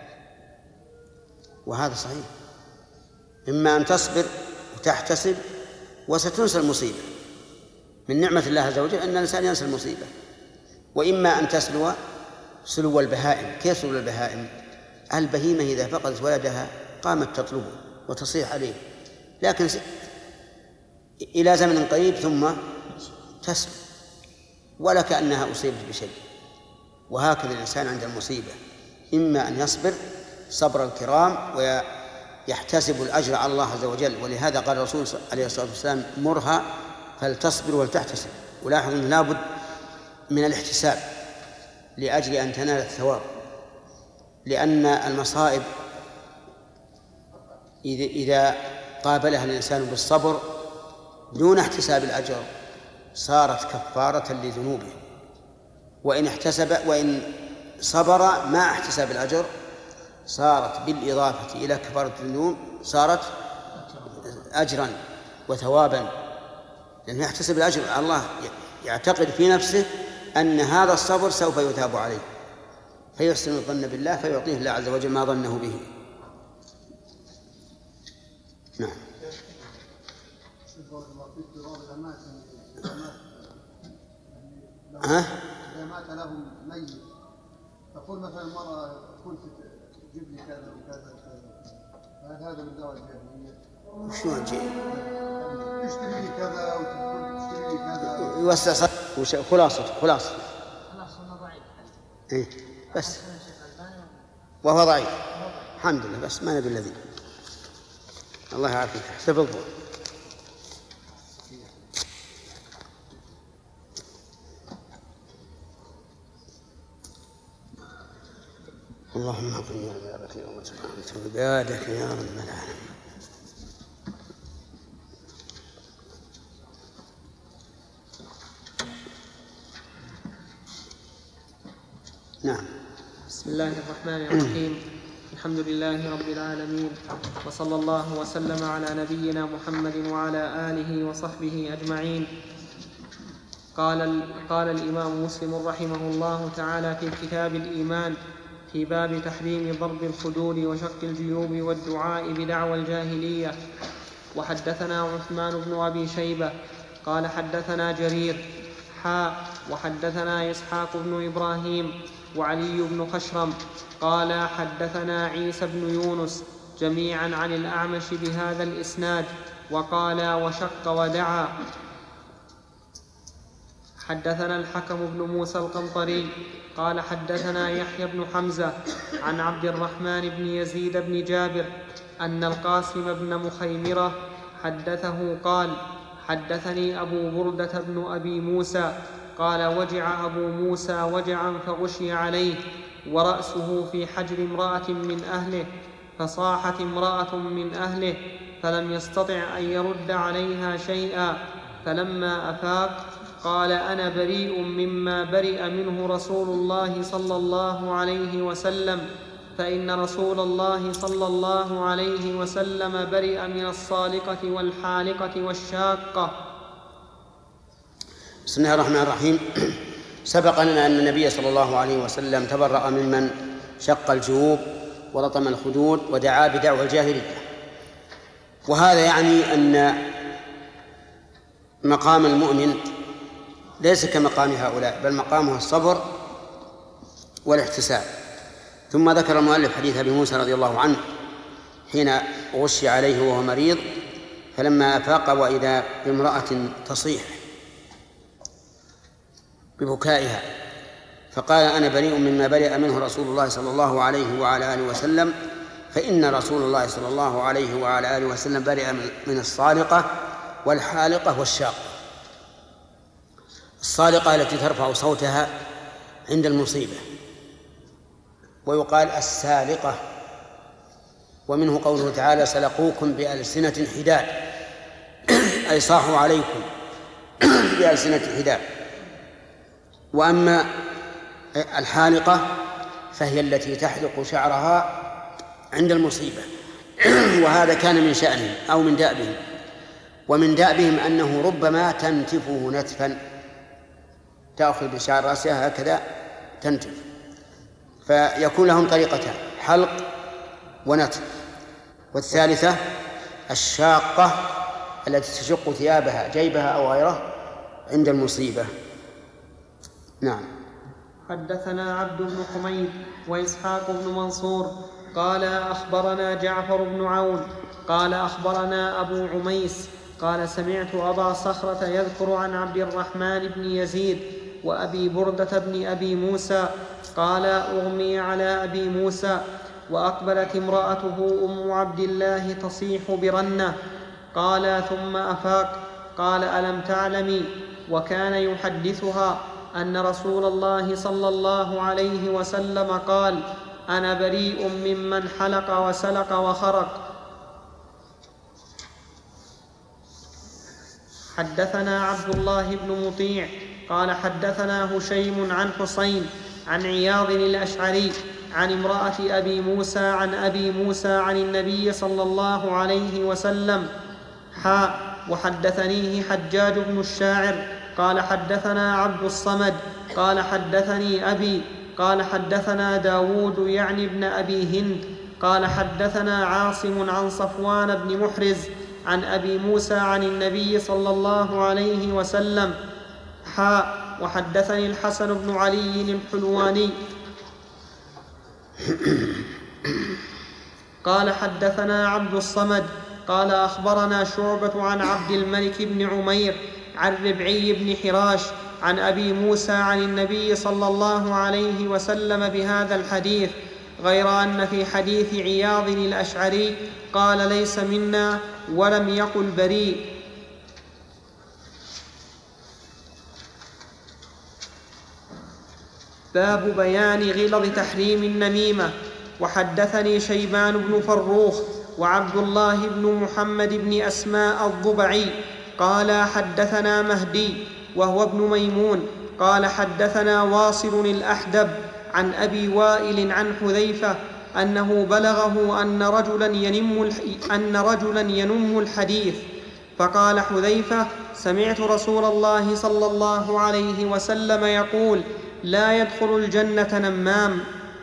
S1: وهذا صحيح. إما أن تصبر وتحتسب وستنسى المصيبة، من نعمة الله عز وجل أن الإنسان ينسى المصيبة، وإما أن تسلو سلو البهائم. كيف سلو البهائم؟ البهيمة إذا فقدت ولدها قامت تطلبه وتصيح عليه، لكن إلى زمن قريب ثم تسلو ولا كأنها أصيبت بشيء. وهكذا الإنسان عند المصيبة إما أن يصبر صبر الكرام ويحتسب الأجر على الله عز وجل، ولهذا قال الرسول عليه الصلاة والسلام مرها فلتصبر ولتحتسب. ولاحظ أنه لابد من الاحتساب لأجل أن تنال الثواب، لأن المصائب إذا قابلها الإنسان بالصبر دون احتساب الأجر صارت كفارة لذنوبه، وإن احتسب وإن صبر مع احتساب الأجر صارت بالإضافة إلى كفارة الذنوب صارت أجرا وثوابا، لأنه يحتسب الأجر على الله، يعتقد في نفسه أن هذا الصبر سوف يثاب عليه فيحسن الظن بالله فيعطيه الله عز وجل ما ظنه به. نعم. ها؟
S8: إذا مات لهم ميت تقول مثلا المرأة تقول تجيب لي كذا وكذا هل هذا من دواء الجاهلية؟
S1: شو الجاهلية؟
S8: تشتري لي كذا وتقول تشتري لي كذا
S1: يوسع وش خلاصة خلاصة
S2: خلاصة ضعيف.
S1: إيه بس وهو ضعيف الحمد لله، بس ما نبي الذي الله يعافيك. احتفظوا. اللهم اغفر لنا ذنوبنا وتوب عبادك يا رب العالمين. نعم.
S3: بسم الله الرحمن الرحيم. الحمد لله رب العالمين، وصلى الله وسلم على نبينا محمد وعلى آله وصحبه أجمعين. قال, قال الإمام مسلم رحمه الله تعالى في كتاب الإيمان في باب تحريم ضرب الخدود وشق الجيوب والدعاء بدعوى الجاهلية. وحدثنا عثمان بن أبي شيبة قال حدثنا جرير حاء وحدثنا إسحاق بن إبراهيم وعلي بن خشرم قال حدثنا عيسى بن يونس جميعا عن الأعمش بهذا الإسناد وقال وشق ودعا. حدثنا الحكم بن موسى القنطري قال حدثنا يحيى بن حمزة عن عبد الرحمن بن يزيد بن جابر أن القاسم بن مخيمرة حدثه قال حدثني أبو بردة بن أبي موسى قال وجع أبو موسى وجعا فغشي عليه ورأسه في حجر امرأة من أهله، فصاحت امرأة من أهله فلم يستطع أن يرد عليها شيئا، فلما أفاق قال أنا بريء مما برئ منه رسول الله صلى الله عليه وسلم، فإن رسول الله صلى الله عليه وسلم برئ من الصالقة والحالقة والشاقة.
S1: بسم الله الرحمن الرحيم. سبق لنا أن النبي صلى الله عليه وسلم تبرأ ممن شق الجيوب ولطم الخدود ودعا بدعوى الجاهلية، وهذا يعني أن مقام المؤمن ليس كمقام هؤلاء، بل مقامه الصبر والاحتساب. ثم ذكر المؤلف حديث أبي موسى رضي الله عنه حين غشي عليه وهو مريض فلما أفاق وإذا بامرأة تصيح ببكائها فقال أنا بريء مما برئ منه رسول الله صلى الله عليه وعلى آله وسلم، فإن رسول الله صلى الله عليه وعلى آله وسلم برئ من الصالقة والحالقة والشاقة. الصالقة التي ترفع صوتها عند المصيبة، ويقال السالقة، ومنه قوله تعالى سلقوكم بألسنة حداد أي صاحوا عليكم بألسنة حداد. وأما الحالقة فهي التي تحلق شعرها عند المصيبة، وهذا كان من شأنهم أو من دأبهم. ومن دأبهم أنه ربما تنتفه نتفا، تأخذ بشعر رأسها هكذا تنتف، فيكون لهم طريقتان: حلق ونتف. والثالثة الشاقة التي تشق ثيابها جيبها أو غيره عند المصيبة. نعم.
S3: حدثنا عبد بن حميد وإسحاق بن منصور قال أخبرنا جعفر بن عون قال أخبرنا أبو عميس قال سمعت أبا صخرة يذكر عن عبد الرحمن بن يزيد وأبي بردة بن أبي موسى قال أغمي على أبي موسى وأقبلت امرأته أم عبد الله تصيح برنة، قال ثم أفاق، قال ألم تعلمي؟ وكان يحدثها أن رسول الله صلى الله عليه وسلم قال: أنا بريء ممن حلق وسلق وخرق. حدثنا عبد الله بن مطيع قال حدثنا هشيم عن حسين عن عياض الأشعري عن امرأة أبي موسى عن أبي موسى عن النبي صلى الله عليه وسلم حاء وحدثنيه حجاج بن الشاعر قال حدثنا عبد الصمد قال حدثني أبي قال حدثنا داود يعني ابن أبي هند قال حدثنا عاصم عن صفوان بن محرز عن أبي موسى عن النبي صلى الله عليه وسلم حاء وحدثني الحسن بن علي الحلواني قال حدثنا عبد الصمد قال أخبرنا شعبة عن عبد الملك بن عمير عن ربعي بن حراش عن أبي موسى عن النبي صلى الله عليه وسلم بهذا الحديث، غير أن في حديث عياض الأشعري قال ليس منا ولم يقل بريء. باب بيان غلظ تحريم النميمة. وحدثني شيبان بن فروخ وعبد الله بن محمد بن أسماء الضبعي قال حدثنا مهدي وهو ابن ميمون قال حدثنا واصل الأحدب عن أبي وائل عن حذيفة أنه بلغه أن رجلا ينم, أن رجلا ينم الحديث، فقال حذيفة: سمعت رسول الله صلى الله عليه وسلم يقول: لا يدخل الجنة نمام.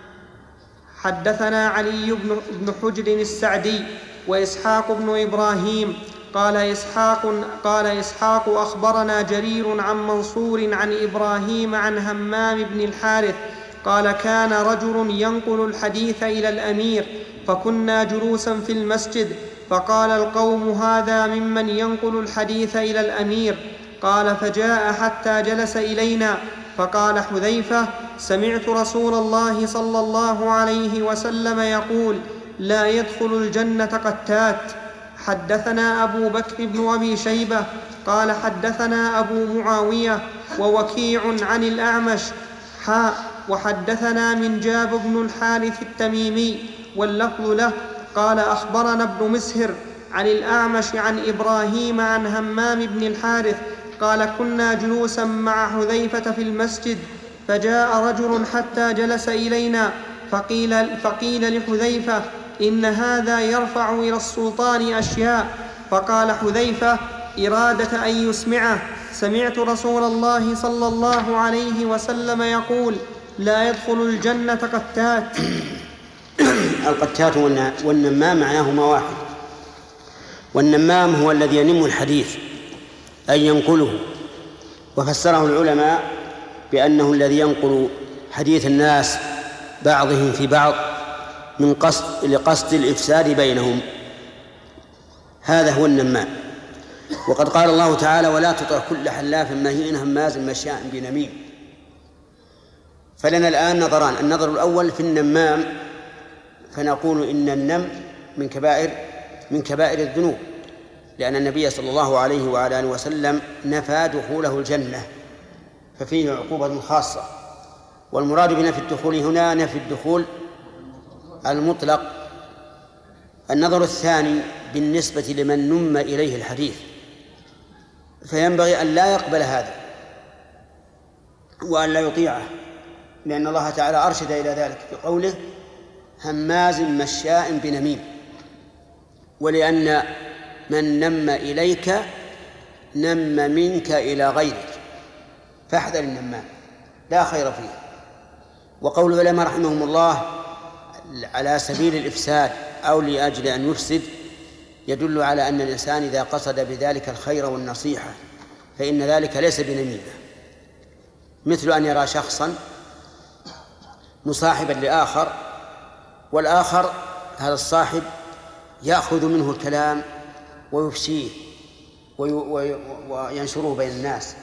S3: حدثنا علي بن حجر السعدي وإسحاق بن إبراهيم قال إسحاق, قال إسحاق أخبرنا جرير عن منصور عن إبراهيم عن همام بن الحارث قال: كان رجل ينقل الحديث إلى الأمير فكنا جلوسا في المسجد، فقال القوم: هذا ممن ينقل الحديث إلى الأمير. قال: فجاء حتى جلس إلينا، فقال حذيفة: سمعت رسول الله صلى الله عليه وسلم يقول: لا يدخل الجنة قتات. حدثنا أبو بكر بن أبي شيبة قال حدثنا أبو معاوية ووكيع عن الأعمش حاء وحدثنا من جاب بن الحارث التميمي واللفظ له قال أخبرنا ابن مسهر عن الأعمش عن إبراهيم عن همام بن الحارث قال: كنا جلوسا مع حذيفة في المسجد، فجاء رجل حتى جلس إلينا، فقيل, فقيل لحذيفة: إن هذا يرفع إلى السلطان أشياء. فقال حذيفة: إرادة أن يسمعه: سمعت رسول الله صلى الله عليه وسلم يقول: لا يدخل الجنة قتات.
S1: القتات والنمام معناهما واحد، والنمام هو الذي ينم الحديث أي ينقله، وفسره العلماء بأنه الذي ينقل حديث الناس بعضهم في بعض من قصد لقصد الإفساد بينهم، هذا هو النمام. وقد قال الله تعالى: ولا تطع كل حلاف مهين هماز مشاء بنميم. فلنا الآن نظران: النظر الأول في النمام، فنقول إن النم من كبائر من كبائر الذنوب، لأن النبي صلى الله عليه وعلى آله وسلم نفى دخوله الجنة، ففيه عقوبة خاصة. والمراد بنفي الدخول هنا نفي الدخول المطلق. النظر الثاني بالنسبة لمن نم إليه الحديث، فينبغي أن لا يقبل هذا وأن لا يطيعه، لأن الله تعالى أرشد إلى ذلك بقوله: هماز مشاء بنميم. ولأن من نم إليك نم منك إلى غيرك فاحذر النمام لا خير فيه. وقول العلماء رحمهم الله على سبيل الإفساد أو لأجل أن يفسد يدل على أن الإنسان إذا قصد بذلك الخير والنصيحة فإن ذلك ليس بنميمة، مثل أن يرى شخصا مصاحبا لآخر والآخر هذا الصاحب يأخذ منه الكلام ويفشيه وينشره بين الناس،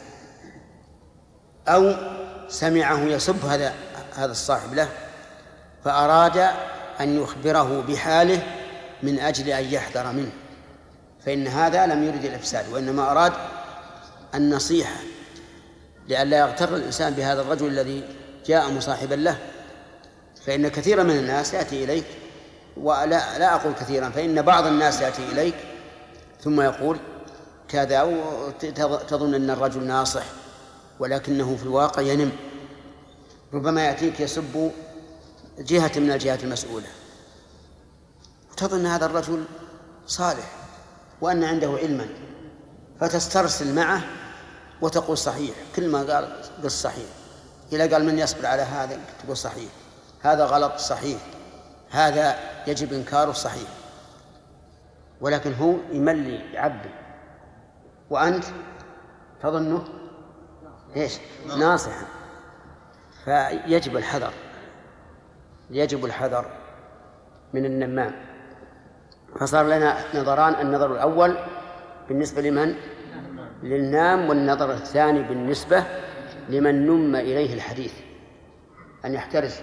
S1: أو سمعه يسب هذا هذا الصاحب له فأراد أن يخبره بحاله من أجل أن يحذر منه، فإن هذا لم يرد الإفساد وإنما أراد النصيحة لئلا يغتر الإنسان بهذا الرجل الذي جاء مصاحبا له. فإن كثيرا من الناس يأتي إليك، ولا لا أقول كثيرا، فإن بعض الناس يأتي إليك ثم يقول كذا وتظن أن الرجل ناصح ولكنه في الواقع ينم. ربما يأتيك يسب جهة من الجهات المسؤولة وتظن هذا الرجل صالح وأن عنده علما، فتسترسل معه وتقول صحيح، كل ما قال قل صحيح، إذا قال من يصبر على هذا تقول صحيح، هذا غلط صحيح، هذا يجب إنكاره صحيح، ولكن هو يملي يعبي وأنت تظنه إيش ناصحا. فيجب الحذر، يجب الحذر من النمام. فصار لنا نظران، النظر الأول بالنسبة لمن للنام، والنظر الثاني بالنسبة لمن نم إليه الحديث أن يحترز.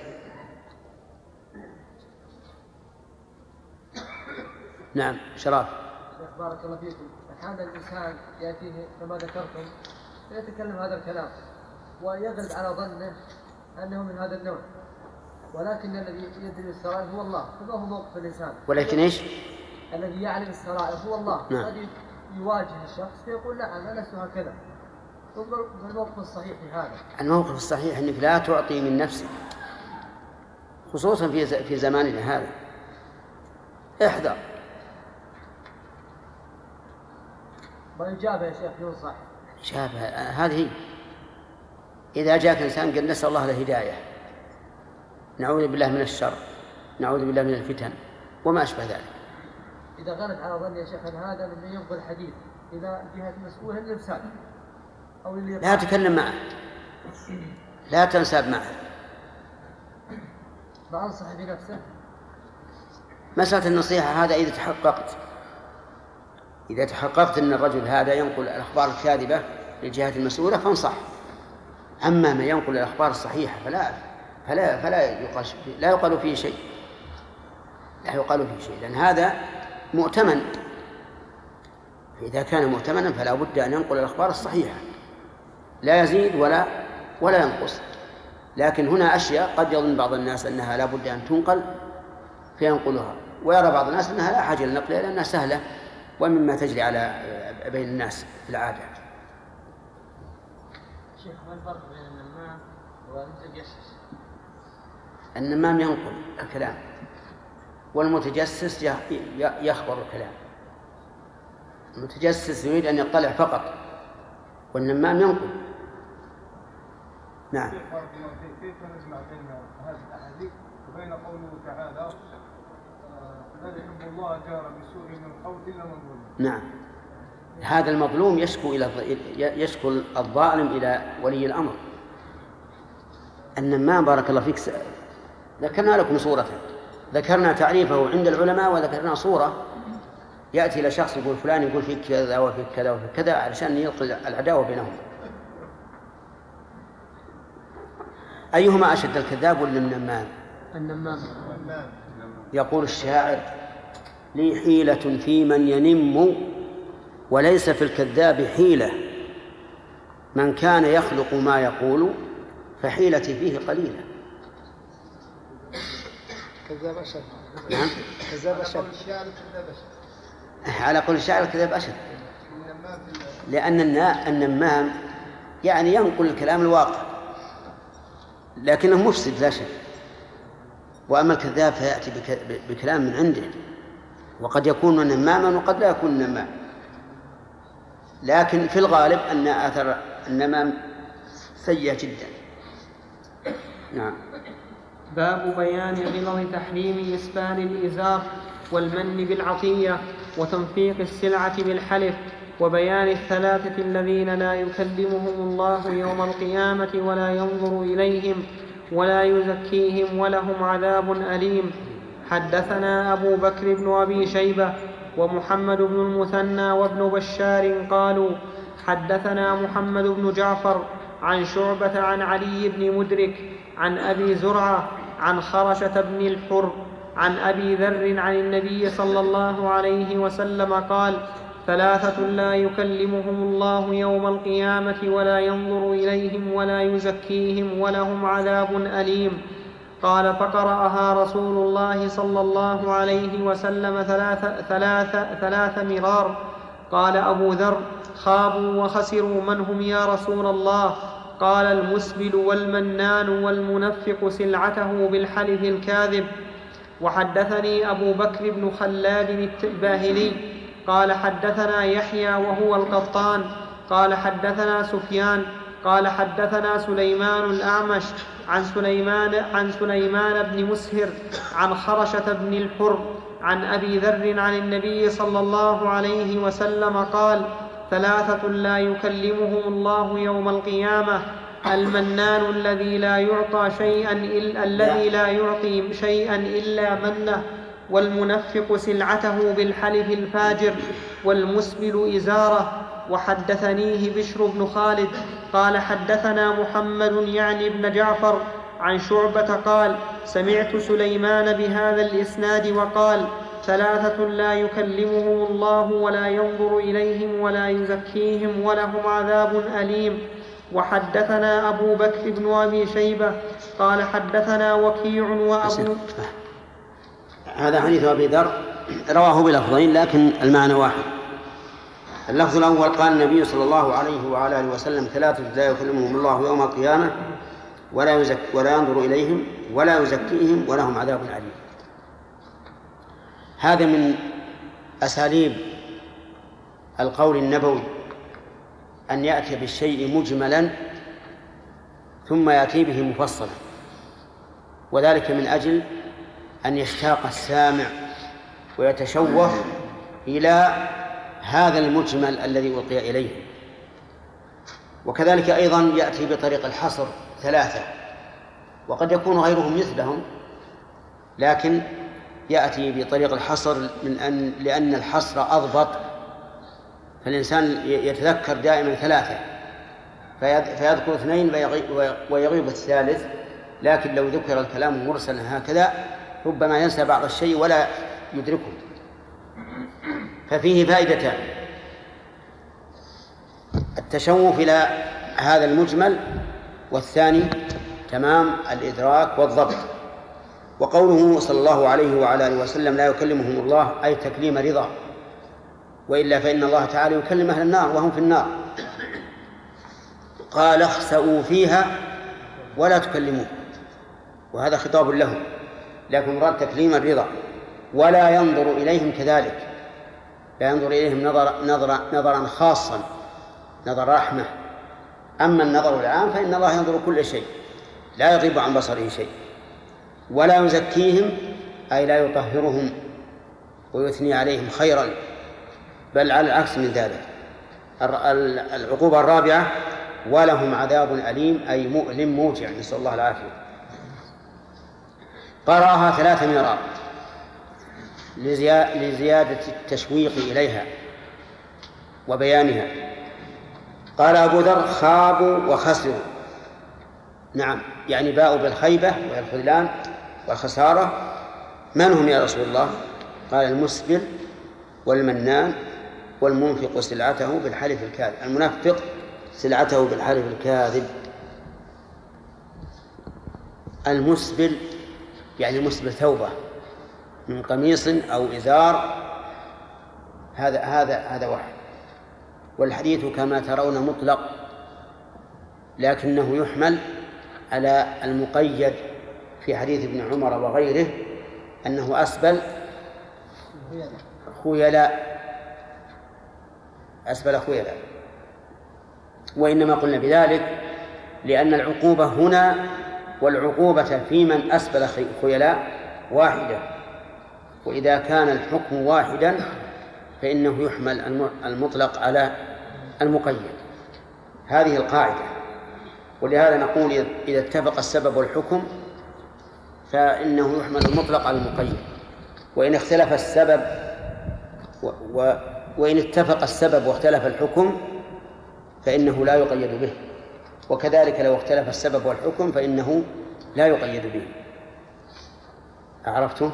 S1: نعم شراف.
S7: بارك الله فيكم. أحيانا الإنسان يأتيه كما ذكرتم يتكلم هذا الكلام ويغلب على ظنه أنه من هذا النوع، ولكن الذي يدري السرائر هو الله، فما هو موقف الإنسان؟
S1: ولكن إيش؟
S7: الذي يعلم السرائر هو الله.
S1: نعم.
S7: الذي يواجه الشخص فيقول لا أنا لست هكذا. الموقف الصحيح في هذا؟
S1: الموقف الصحيح أنك لا تعطي من نفسك، خصوصا في في زماننا هذا. احذر.
S7: ما يجابه يا شيخ ينصح.
S1: شابه هذه. إذا جاءك إنسان قال نسأل الله الهداية، نعوذ بالله من الشر، نعوذ بالله من الفتن وما أشبه ذلك.
S7: إذا غلب على ظن يا شيخ أن هذا من ينقل الحديث إلى جهة مسؤولة للإفساد أو اللي
S1: لا تكلم معه، لا تنساب معه.
S7: ما أنصح بنفسه.
S1: مسألة النصيحة هذا إذا تحققت إذا تحققت أن الرجل هذا ينقل الأخبار الكاذبة للجهات المسؤولة فانصح. أما من ينقل الأخبار الصحيحة فلا فلا فلا يقال لا يقال فيه شيء، لا يقال فيه شيء، لأن هذا مؤتمن. إذا كان مؤتمنا فلا بد أن ينقل الأخبار الصحيحة، لا يزيد ولا ولا ينقص. لكن هنا أشياء قد يظن بعض الناس أنها لا بد أن تنقل فينقلها، ويرى بعض الناس أنها لا حاجة للنقل لأنها سهلة ومما تجري على بين الناس في العادة.
S2: شيخ ما الفرق بين النمام والمتجسس؟
S1: النمام ينقل الكلام والمتجسس يخبر الكلام. المتجسس يريد أن يطلع فقط والنمام ينقل. نعم.
S9: كيف نجمع بين هذه الأحاديث وبين قوله تعالى لا يحب الله جار بسوء من القول إلا من ظلم؟
S1: نعم. هذا المظلوم يشكو إلى يشكو الظالم إلى ولي الأمر. النمام بارك الله فيك ذكرنا لكم صورة، ذكرنا تعريفه عند العلماء وذكرنا صورة. يأتي إلى شخص يقول فلان يقول فيك كذا وفيك كذا وفيك كذا علشان يلقي العداوة بينهم. أيهما أشد الكذاب ولا النمام؟
S7: النمام.
S1: يقول الشاعر لي حيلة في من ينم وليس في الكذاب حيلة، من كان يخلق ما يقول فحيلتي فيه قليلة.
S8: كذاب أشد.
S1: نعم.
S8: كذاب أشد.
S1: على قول الشاعر الكذاب أشد، لأن النمام يعني ينقل الكلام الواقع لكنه مفسد لا شك، وأما الكذاب فيأتي بكلام من عنده، وقد يكون نماما وقد لا يكون نماما. لكن في الغالب أن أثر النمام سيء جدا. نعم.
S3: باب بيان غلظ تحريم إسبال الإزار والمن بالعطية وتنفيق السلعة بالحلف، وبيان الثلاثة الذين لا يكلمهم الله يوم القيامة ولا ينظر إليهم ولا يزكيهم ولهم عذاب أليم. حدثنا أبو بكر بن أبي شيبة ومحمد بن المثنى وابن بشار قالوا حدثنا محمد بن جعفر عن شعبة عن علي بن مدرك عن أبي زرعة عن خرشة بن الحر عن أبي ذر عن النبي صلى الله عليه وسلم قال ثلاثة لا يكلمهم الله يوم القيامة ولا ينظر إليهم ولا يزكيهم ولهم عذاب أليم. قال فقرأها رسول الله صلى الله عليه وسلم ثلاث, ثلاث, ثلاث مرار. قال أبو ذر خابوا وخسروا من هم يا رسول الله؟ قال المسبل والمنان والمنفق سلعته بالحلف الكاذب. وحدثني أبو بكر بن خلاد الباهلي قال حدثنا يحيى وهو القطان قال حدثنا سفيان قال حدثنا سليمان الأعمش عن سليمان, عن سليمان بن مسهر عن خرشة بن الحر عن أبي ذر عن النبي صلى الله عليه وسلم قال ثلاثة لا يكلمهم الله يوم القيامة المنان الذي لا يعطى شيئا إلا الذي لا يعطي شيئا إلا منه، والمنفق سلعته بالحلف الفاجر، والمسبل إزاره. وحدثنيه بشر بن خالد قال حدثنا محمد يعني ابن جعفر عن شعبة قال سمعت سليمان بهذا الإسناد وقال ثلاثة لا يكلمهم الله ولا ينظر إليهم ولا يزكيهم ولهم عذاب أليم. وحدثنا أبو بكر بن أبي شيبة قال حدثنا وكيع وأبو
S1: هذا حديث أبي ذر رواه بلفظين لكن المعنى واحد. اللفظ الأول قال النبي صلى الله عليه وعلى آله وسلم ثلاثة لا يكلمهم الله يوم القيامة ولا, يزك ولا ينظر إليهم ولا يزكيهم ولهم عذاب أليم. هذا من أساليب القول النبوي أن يأتي بالشيء مجملا ثم يأتي به مفصلا، وذلك من أجل أن يشتاق السامع ويتشوف إلى هذا المجمل الذي ألقي إليه. وكذلك أيضا يأتي بطريق الحصر ثلاثة، وقد يكون غيرهم مثلهم، لكن يأتي بطريق الحصر من أن لأن الحصر أضبط، فالإنسان يتذكر دائما ثلاثة فيذكر اثنين ويغيب الثالث. لكن لو ذكر الكلام مرسلا هكذا ربما ينسى بعض الشيء ولا يدركه. ففيه فائدتان: التشوف إلى هذا المجمل، والثاني تمام الإدراك والضبط. وقوله صلى الله عليه وعلى آله وسلم لا يكلمهم الله أي تكليم رضا، وإلا فإن الله تعالى يكلم أهل النار وهم في النار. قال اخسئوا فيها ولا تكلمون، وهذا خطاب لهم، لكن مراد تكليم الرضا. ولا ينظر إليهم كذلك، لا ينظر إليهم نظر نظر نظرا خاصا، نظر رحمة. أما النظر العام فإن الله ينظر كل شيء لا يغيب عن بصره شيء. ولا يزكيهم أي لا يطهرهم ويثني عليهم خيرا، بل على العكس من ذلك. العقوبة الرابعة ولهم عذاب أليم أي مؤلم موجع، نسأل الله العافية. قرأها ثلاث مرات لزيادة التشويق إليها وبيانها. قال أبو ذر خابوا وخسروا، نعم يعني باءوا بالخيبة والخذلان والخسارة. من هم يا رسول الله؟ قال المسبل والمنان والمنفق سلعته بالحلف الكاذب. المنفق سلعته بالحلف الكاذب. المسبل يعني مسبل ثوبه من قميص أو إزار، هذا هذا هذا واحد. والحديث كما ترون مطلق، لكنه يحمل على المقيد في حديث ابن عمر وغيره أنه أسبل خيلاء أسبل خيلاء. وإنما قلنا بذلك لأن العقوبة هنا والعقوبة في من أسبل خيلاء واحدة، وإذا كان الحكم واحدا فإنه يحمل المطلق على المقيد. هذه القاعدة. ولهذا نقول إذا اتفق السبب والحكم فإنه يحمل المطلق على المقيد، وإن اختلف السبب و... و... وإن اتفق السبب واختلف الحكم فإنه لا يقيد به، وكذلك لو اختلف السبب والحكم فإنه لا يقيد به. أعرفتم؟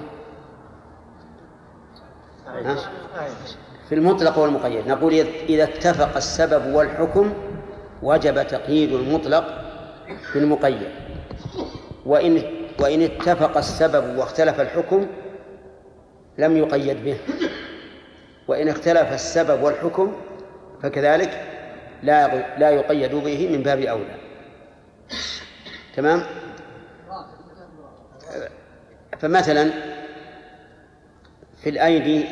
S1: في المطلق والمقيد نقول إذا اتفق السبب والحكم وجب تقييد المطلق بالمقيد، وإن وإن اتفق السبب واختلف الحكم لم يقيد به، وإن اختلف السبب والحكم فكذلك لا لا يقيد به من باب أولى. تمام؟ فمثلا في الأيدي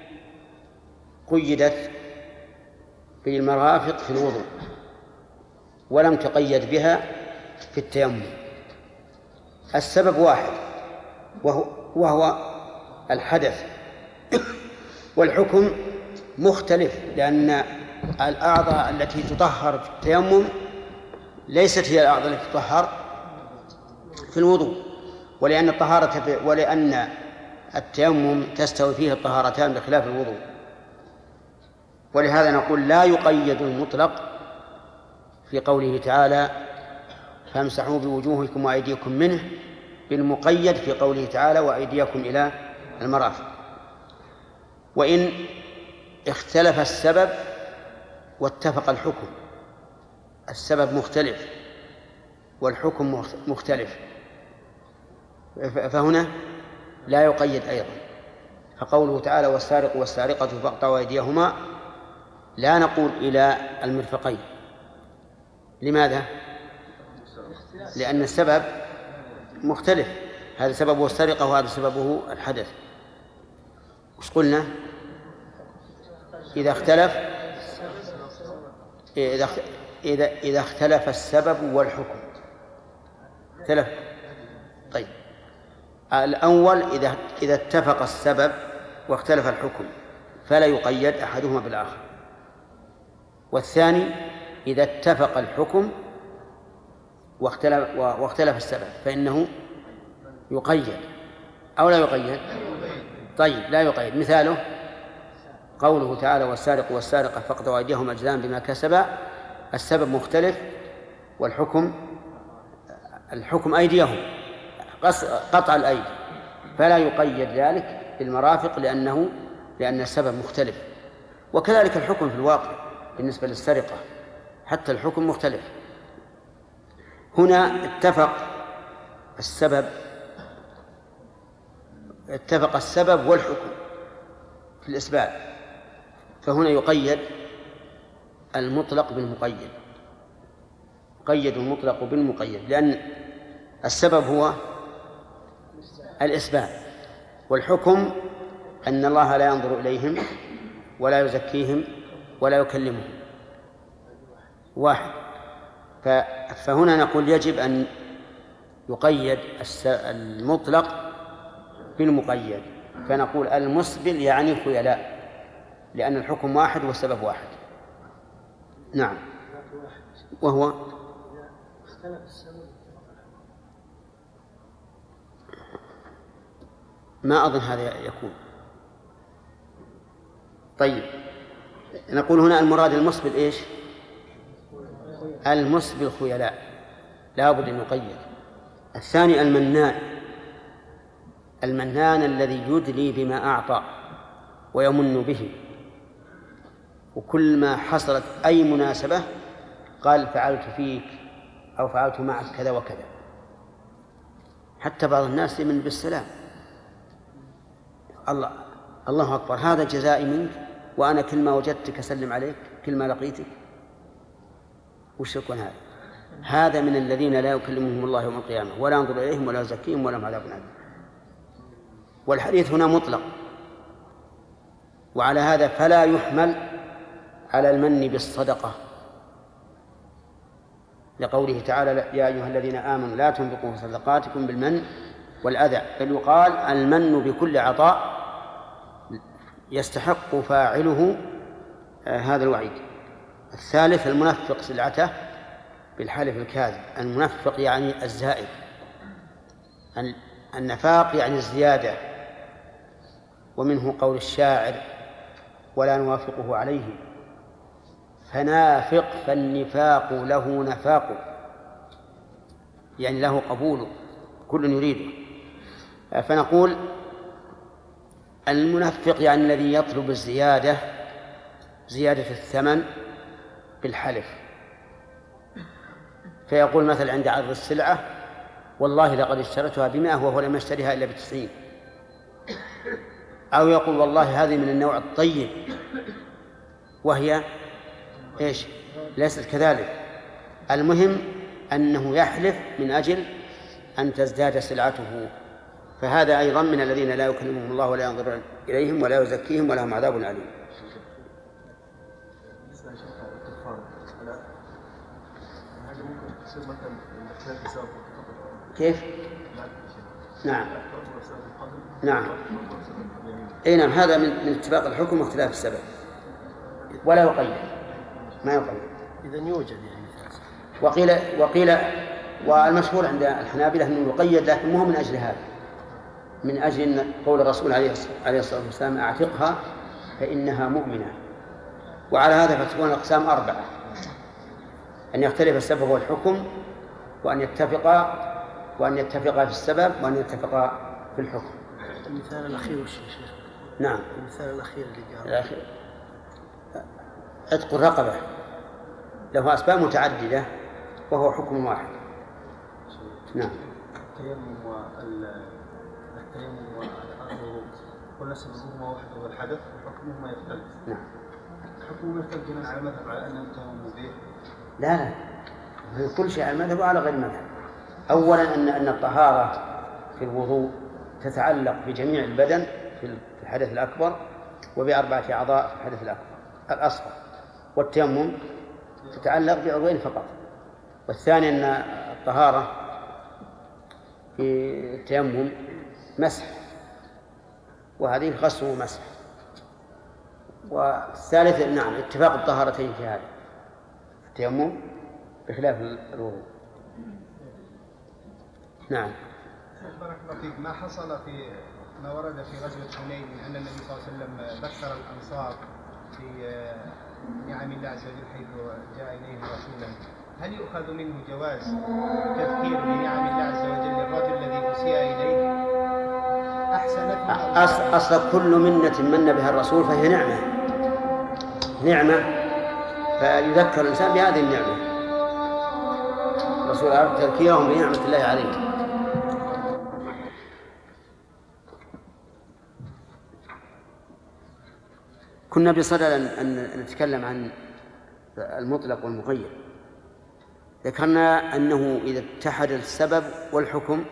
S1: قيدت بالمرافق في الوضوء ولم تقيد بها في التيمم. السبب واحد وهو, وهو الحدث، والحكم مختلف، لأن الأعضاء التي تطهر في التيمم ليست هي الأعضاء التي تطهر في الوضوء، ولأن الطهارة ولأن التيمم تستوي فيه الطهارتان بخلاف الوضوء. ولهذا نقول لا يقيد المطلق في قوله تعالى فامسحوا بوجوهكم وأيديكم منه بالمقيد في قوله تعالى وأيديكم إلى المرافق. وإن اختلف السبب واتفق الحكم، السبب مختلف والحكم مختلف، فهنا لا يقيد أيضا. فقوله تعالى والسارق والسارقة فاقطعوا أيديهما لا نقول إلى المرفقين. لماذا؟ لأن السبب مختلف، هذا سببه السرقة وهذا سببه الحدث. وش قلنا؟ إذا اختلف إذا إذا إذا اختلف السبب والحكم اختلف. طيب الأول إذا إذا اتفق السبب واختلف الحكم فلا يقيد أحدهما بالآخر، والثاني إذا اتفق الحكم واختلف واختلف السبب فإنه يقيد أو لا يقيد. طيب لا يقيد. مثاله قوله تعالى والسارق والسارقة فاقطعوا أيديهما جزاء بما كسبا، السبب مختلف والحكم الحكم أيديهم قطع الأيدي، فلا يقيد ذلك بالمرافق لأنه لأن السبب مختلف. وكذلك الحكم في الواقع بالنسبة للسرقة حتى الحكم مختلف. هنا اتفق السبب اتفق السبب والحكم في الإسباب، فهنا يقيد المطلق بالمقيد، قيد المطلق بالمقيد، لأن السبب هو الإسباب والحكم أن الله لا ينظر إليهم ولا يزكيهم ولا يكلمهم واحد. فهنا نقول يجب أن يقيد المطلق بالمقيد، فنقول المسبل يعني خيلاء لأن الحكم واحد والسبب واحد. نعم. وهو ما أظن هذا يكون. طيب نقول هنا المراد المسبل إيش؟ المسبل خيلاء لا بد أن يقيد. الثاني المنان، المنان الذي يدلي بما أعطى ويمن به، وكل ما حصلت أي مناسبة قال فعلت فيك أو فعلت معك كذا وكذا. حتى بعض الناس يمن بالسلام، الله الله أكبر هذا جزائي منك وأنا كل ما وجدتك أسلم عليك كل ما لقيتك. وش يكون هذا؟ هذا من الذين لا يكلمهم الله يوم القيامة ولا ينظر إليهم ولا يزكيهم ولا عذاب أليم. والحديث هنا مطلق، وعلى هذا فلا يحمل على المن بالصدقة، لقوله تعالى يا أيها الذين آمنوا لا تنفقوا في صدقاتكم بالمن والأذى، بل يقال المن بكل عطاء يستحق فاعله هذا الوعيد. الثالث المنفق سلعته بالحلف الكاذب. المنفق يعني الزائد، النفاق يعني الزيادة، ومنه قول الشاعر ولا نوافقه عليه فنافق فالنفاق له نفاق، يعني له قبول كل يريده. فنقول المنفق يعني الذي يطلب الزيادة، زيادة الثمن بالحلف، فيقول مثلا عند عرض السلعة والله لقد اشتريتها بمئة وهو لم يشتريها إلا بتسعين، أو يقول والله هذه من النوع الطيب وهي إيش ليست كذلك. المهم أنه يحلف من أجل أن تزداد سلعته، فهذا أيضا من الذين لا يكلمهم الله ولا ينظر إليهم ولا يزكيهم ولهم عذاب أليم. كيف؟ نعم نعم اي نعم، هذا من من اتفاق الحكم واختلاف السبب، ولا يقيد، ما يقيد.
S10: اذا يوجد يعني.
S1: وقيل وقيل والمشهور عند الحنابلة انه يقيد، لكن مو من اجل هذا، من اجل ان قول الرسول عليه الصلاه والسلام اعتقها فانها مؤمنه. وعلى هذا فتكون الاقسام اربعه: ان يختلف السبب والحكم، وان يتفقا وان يتفقا في السبب، وان يتفقا في الحكم.
S10: المثال الاخير وش يا شيخ؟
S1: نعم
S10: المثال الاخير اللي قال
S1: الأخير عتق الرقبة له أسباب متعددة وهو حكم واحد. نعم.
S6: التيمم والتيمم والوضوء كل سببهما واحد هو الحدث وحكمهما يختلف.
S1: نعم.
S6: حكمهما يختلف بناء على المذهب على أنهم تيمموا به.
S1: لا لا، كل شيء على المذهب وعلى غير المذهب. أولا أن أن الطهارة في الوضوء تتعلق بجميع البدن في الحدث الأكبر وبأربعة أعضاء في الحدث الأكبر الأصغر، والتيمم تتعلق بعضوين فقط. والثاني أن الطهارة في التيمم مسح، وهذه غسل ومسح. والثالث نعم اتفاق الطهارتين في هذا التيمم بخلاف الوضوء. نعم.
S11: بارك الله فيك، ما حصل في ما ورد في غزوة حنين من أن النبي صلى الله عليه وسلم ذكر الأنصار في نعم الله عز وجل حيث جاء إليه رسولا، هل يؤخذ منه جواز تذكير بنعم الله عز وجل للرجل الذي أسيء إليه أحسنته؟
S1: أصل, أصل كل منة من بها الرسول فهي نعمة نعمة فيذكر الإنسان بهذه النعمة. الرسول أراد تذكيرهم بنعمة الله عليه. كنا بصدد أن نتكلم عن المطلق والمقيد. ذكرنا أنه إذا اتحد السبب والحكم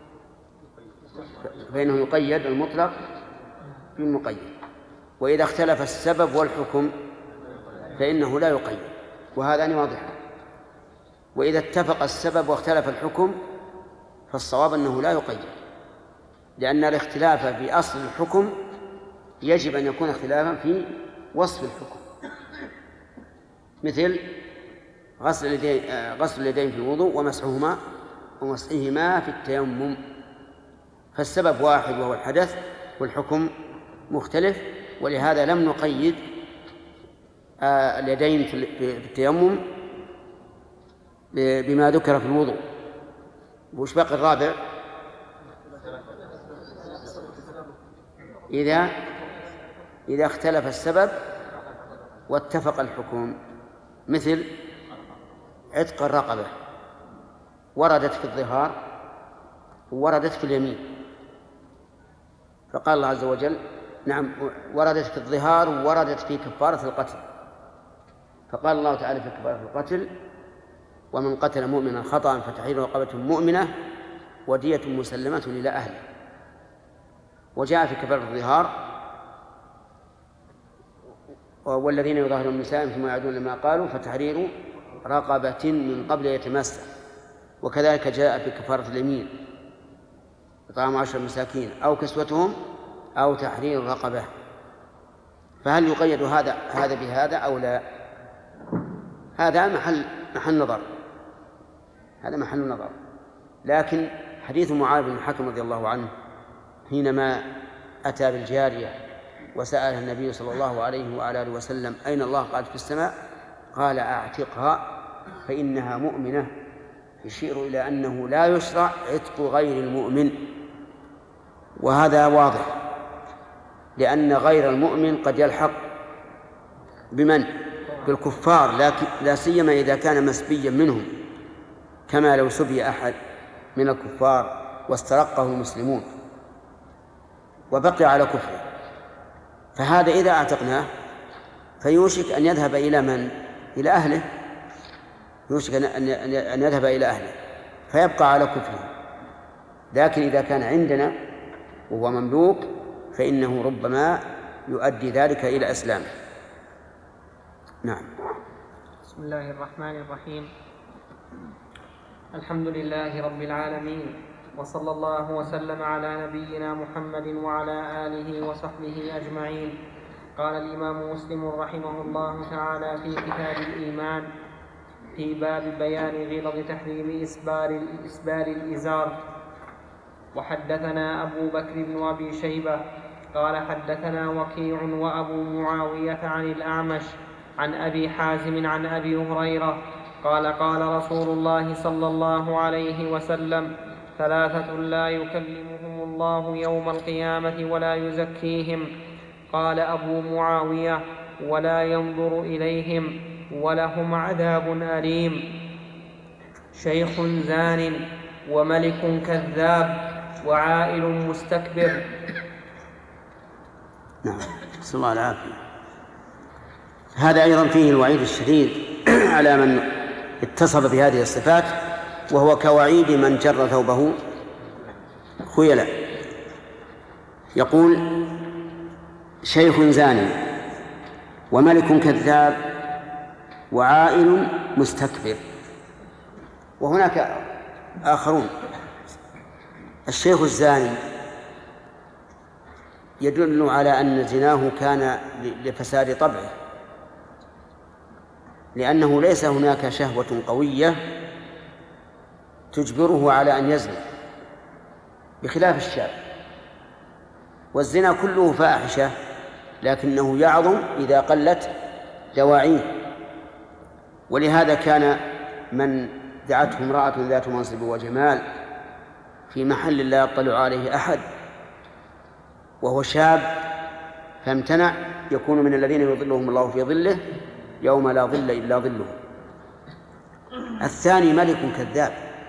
S1: فإنه يقيد المطلق بالمقيد، وإذا اختلف السبب والحكم فإنه لا يقيد، وهذان واضحان. وإذا اتفق السبب واختلف الحكم فالصواب أنه لا يقيد، لأن الاختلاف في أصل الحكم يجب أن يكون اختلافا في وصف الحكم، مثل غسل اليدين غسل اليدين في الوضوء ومسحهما ومسحهما في التيمم، فالسبب واحد وهو الحدث والحكم مختلف، ولهذا لم نقيد اليدين في التيمم بما ذكر في الوضوء. وش باقي الرابع؟ إذا إذا اختلف السبب واتفق الحكم، مثل عتق الرقبة وردت في الظهار ووردت في اليمين، فقال الله عز وجل نعم وردت في الظهار ووردت في كفارة القتل، فقال الله تعالى في كفارة القتل ومن قتل مؤمنا خطأ فتحرير رقبة مؤمنة ودية مسلمة إلى أهله. وجاء في كفارة الظهار والذين يظاهرون من نسائهم ثم يعودون لما قالوا فتحرير رقبة من قبل يتمسك. وكذلك جاء في كفارة اليمين إطعام عشر مساكين أو كسوتهم أو تحرير رقبة. فهل يقيد هذا هذا بهذا أو لا؟ هذا محل محل نظر، هذا محل نظر. لكن حديث معاذ بن الحكم رضي الله عنه حينما أتى بالجارية وسأل النبي صلى الله عليه وعلى آله وسلم أين الله؟ قال في السماء. قال أعتقها فإنها مؤمنة، يشير إلى أنه لا يشرع عتق غير المؤمن، وهذا واضح لأن غير المؤمن قد يلحق بمن؟ بالكفار، لكن لا سيما إذا كان مسبيا منهم، كما لو سبي أحد من الكفار واسترقه المسلمون وبقي على كفره، فهذا إذا اعتقناه فيوشك أن يذهب إلى من؟ إلى أهله، يوشك أن يذهب إلى أهله فيبقى على كفره. لكن إذا كان عندنا وهو مملوك فإنه ربما يؤدي ذلك إلى إسلامه. نعم.
S3: بسم الله الرحمن الرحيم. الحمد لله رب العالمين، وصلى الله وسلم على نبينا محمد وعلى آله وصحبه أجمعين. قال الإمام مسلم رحمه الله تعالى في كتاب الإيمان في باب بيان غلظ تحريم إسبال, إسبال الإزار. وحدثنا أبو بكر بن أبي شيبة قال حدثنا وكيع وأبو معاوية عن الأعمش عن أبي حازم عن أبي هريرة قال قال رسول الله صلى الله عليه وسلم ثلاثة لا يكلمهم الله يوم القيامة ولا يزكيهم. قال أبو معاوية ولا ينظر إليهم ولهم عذاب أليم: شيخ زان وملك كذاب وعائل مستكبر.
S1: نعم، نسأل الله العافية. هذا أيضا فيه الوعيد الشديد على من اتصف بهذه الصفات، وهو كوعيد من جر ثوبه خيلا. يقول: شيخ زاني وملك كذاب وعائل مستكبر. وهناك آخرون. الشيخ الزاني يدل على أن زناه كان لفساد طبعه، لأنه ليس هناك شهوة قوية تجبره على أن يزني، بخلاف الشاب. والزنا كله فاحشة، لكنه يعظم إذا قلت دواعيه. ولهذا كان من دعته امرأة ذات منصب وجمال في محل لا يطلع عليه أحد وهو شاب فامتنع، يكون من الذين يظلهم الله في ظله يوم لا ظل إلا ظله. الثاني ملك كذاب.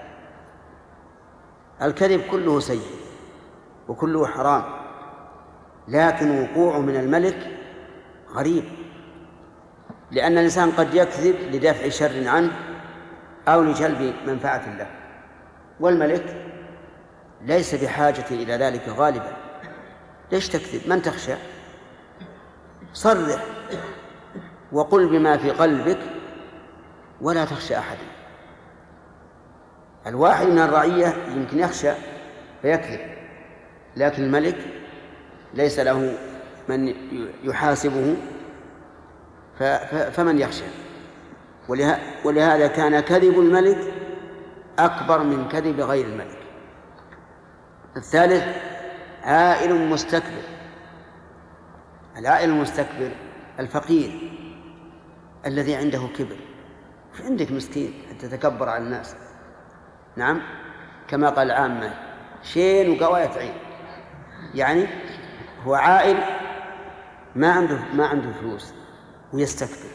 S1: الكذب كله سيء وكله حرام، لكن وقوعه من الملك غريب، لأن الإنسان قد يكذب لدفع شر عنه أو لجلب منفعة له، والملك ليس بحاجة إلى ذلك غالبا. ليش تكذب؟ من تخشى؟ صرح وقل بما في قلبك ولا تخشى أحد. الواحد من الرعية يمكن يخشى فيكذب، لكن الملك ليس له من يحاسبه، فمن يخشى. ولهذا كان كذب الملك أكبر من كذب غير الملك. الثالث عائل مستكبر. العائل المستكبر الفقير الذي عنده كبر. عندك مسكين حتى تتكبر على الناس. نعم، كما قال العامة: شين وقواية عين. يعني هو عائل ما عنده ما عنده فلوس ويستكبر.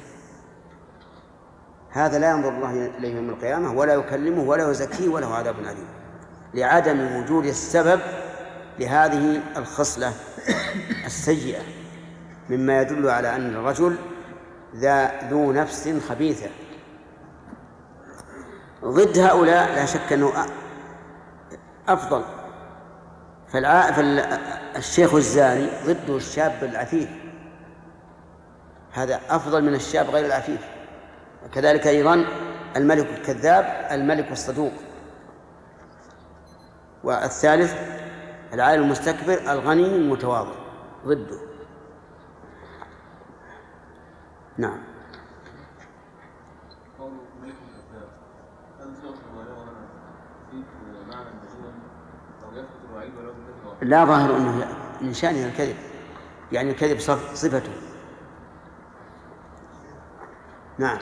S1: هذا لا ينظر الله إليه يوم القيامة ولا يكلمه ولا يزكيه وله عذاب أليم، لعدم وجود السبب لهذه الخصلة السيئة، مما يدل على أن الرجل ذا ذو نفس خبيثة. ضد هؤلاء لا شك أنه أفضل. فالشيخ الزاني ضده الشاب العفيف هذا أفضل من الشاب غير العفيف. كذلك أيضا الملك الكذاب الملك الصدوق. والثالث العالم المستكبر الغني المتواضع ضده. نعم. لا ظاهر أنه من شأنه الكذب، يعني الكذب صفته. نعم.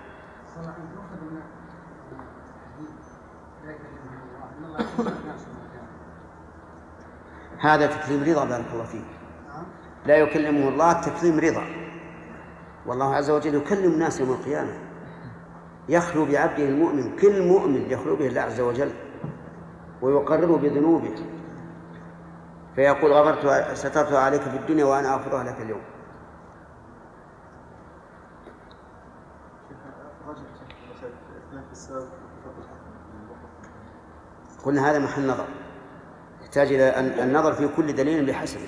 S1: هذا تكريم رضا بارك الله فيك. لا يكلمه الله تكريم رضا، والله عز وجل يكلم الناس يوم القيامة، يخلو بعبده المؤمن، كل مؤمن يخلو به الله عز وجل ويقرره بذنوبه، فيقول غفرت سترت عليك في الدنيا وأنا أغفرها لك اليوم. قلنا هذا محل نظر، يحتاج إلى النظر في كل دليل بحسبه.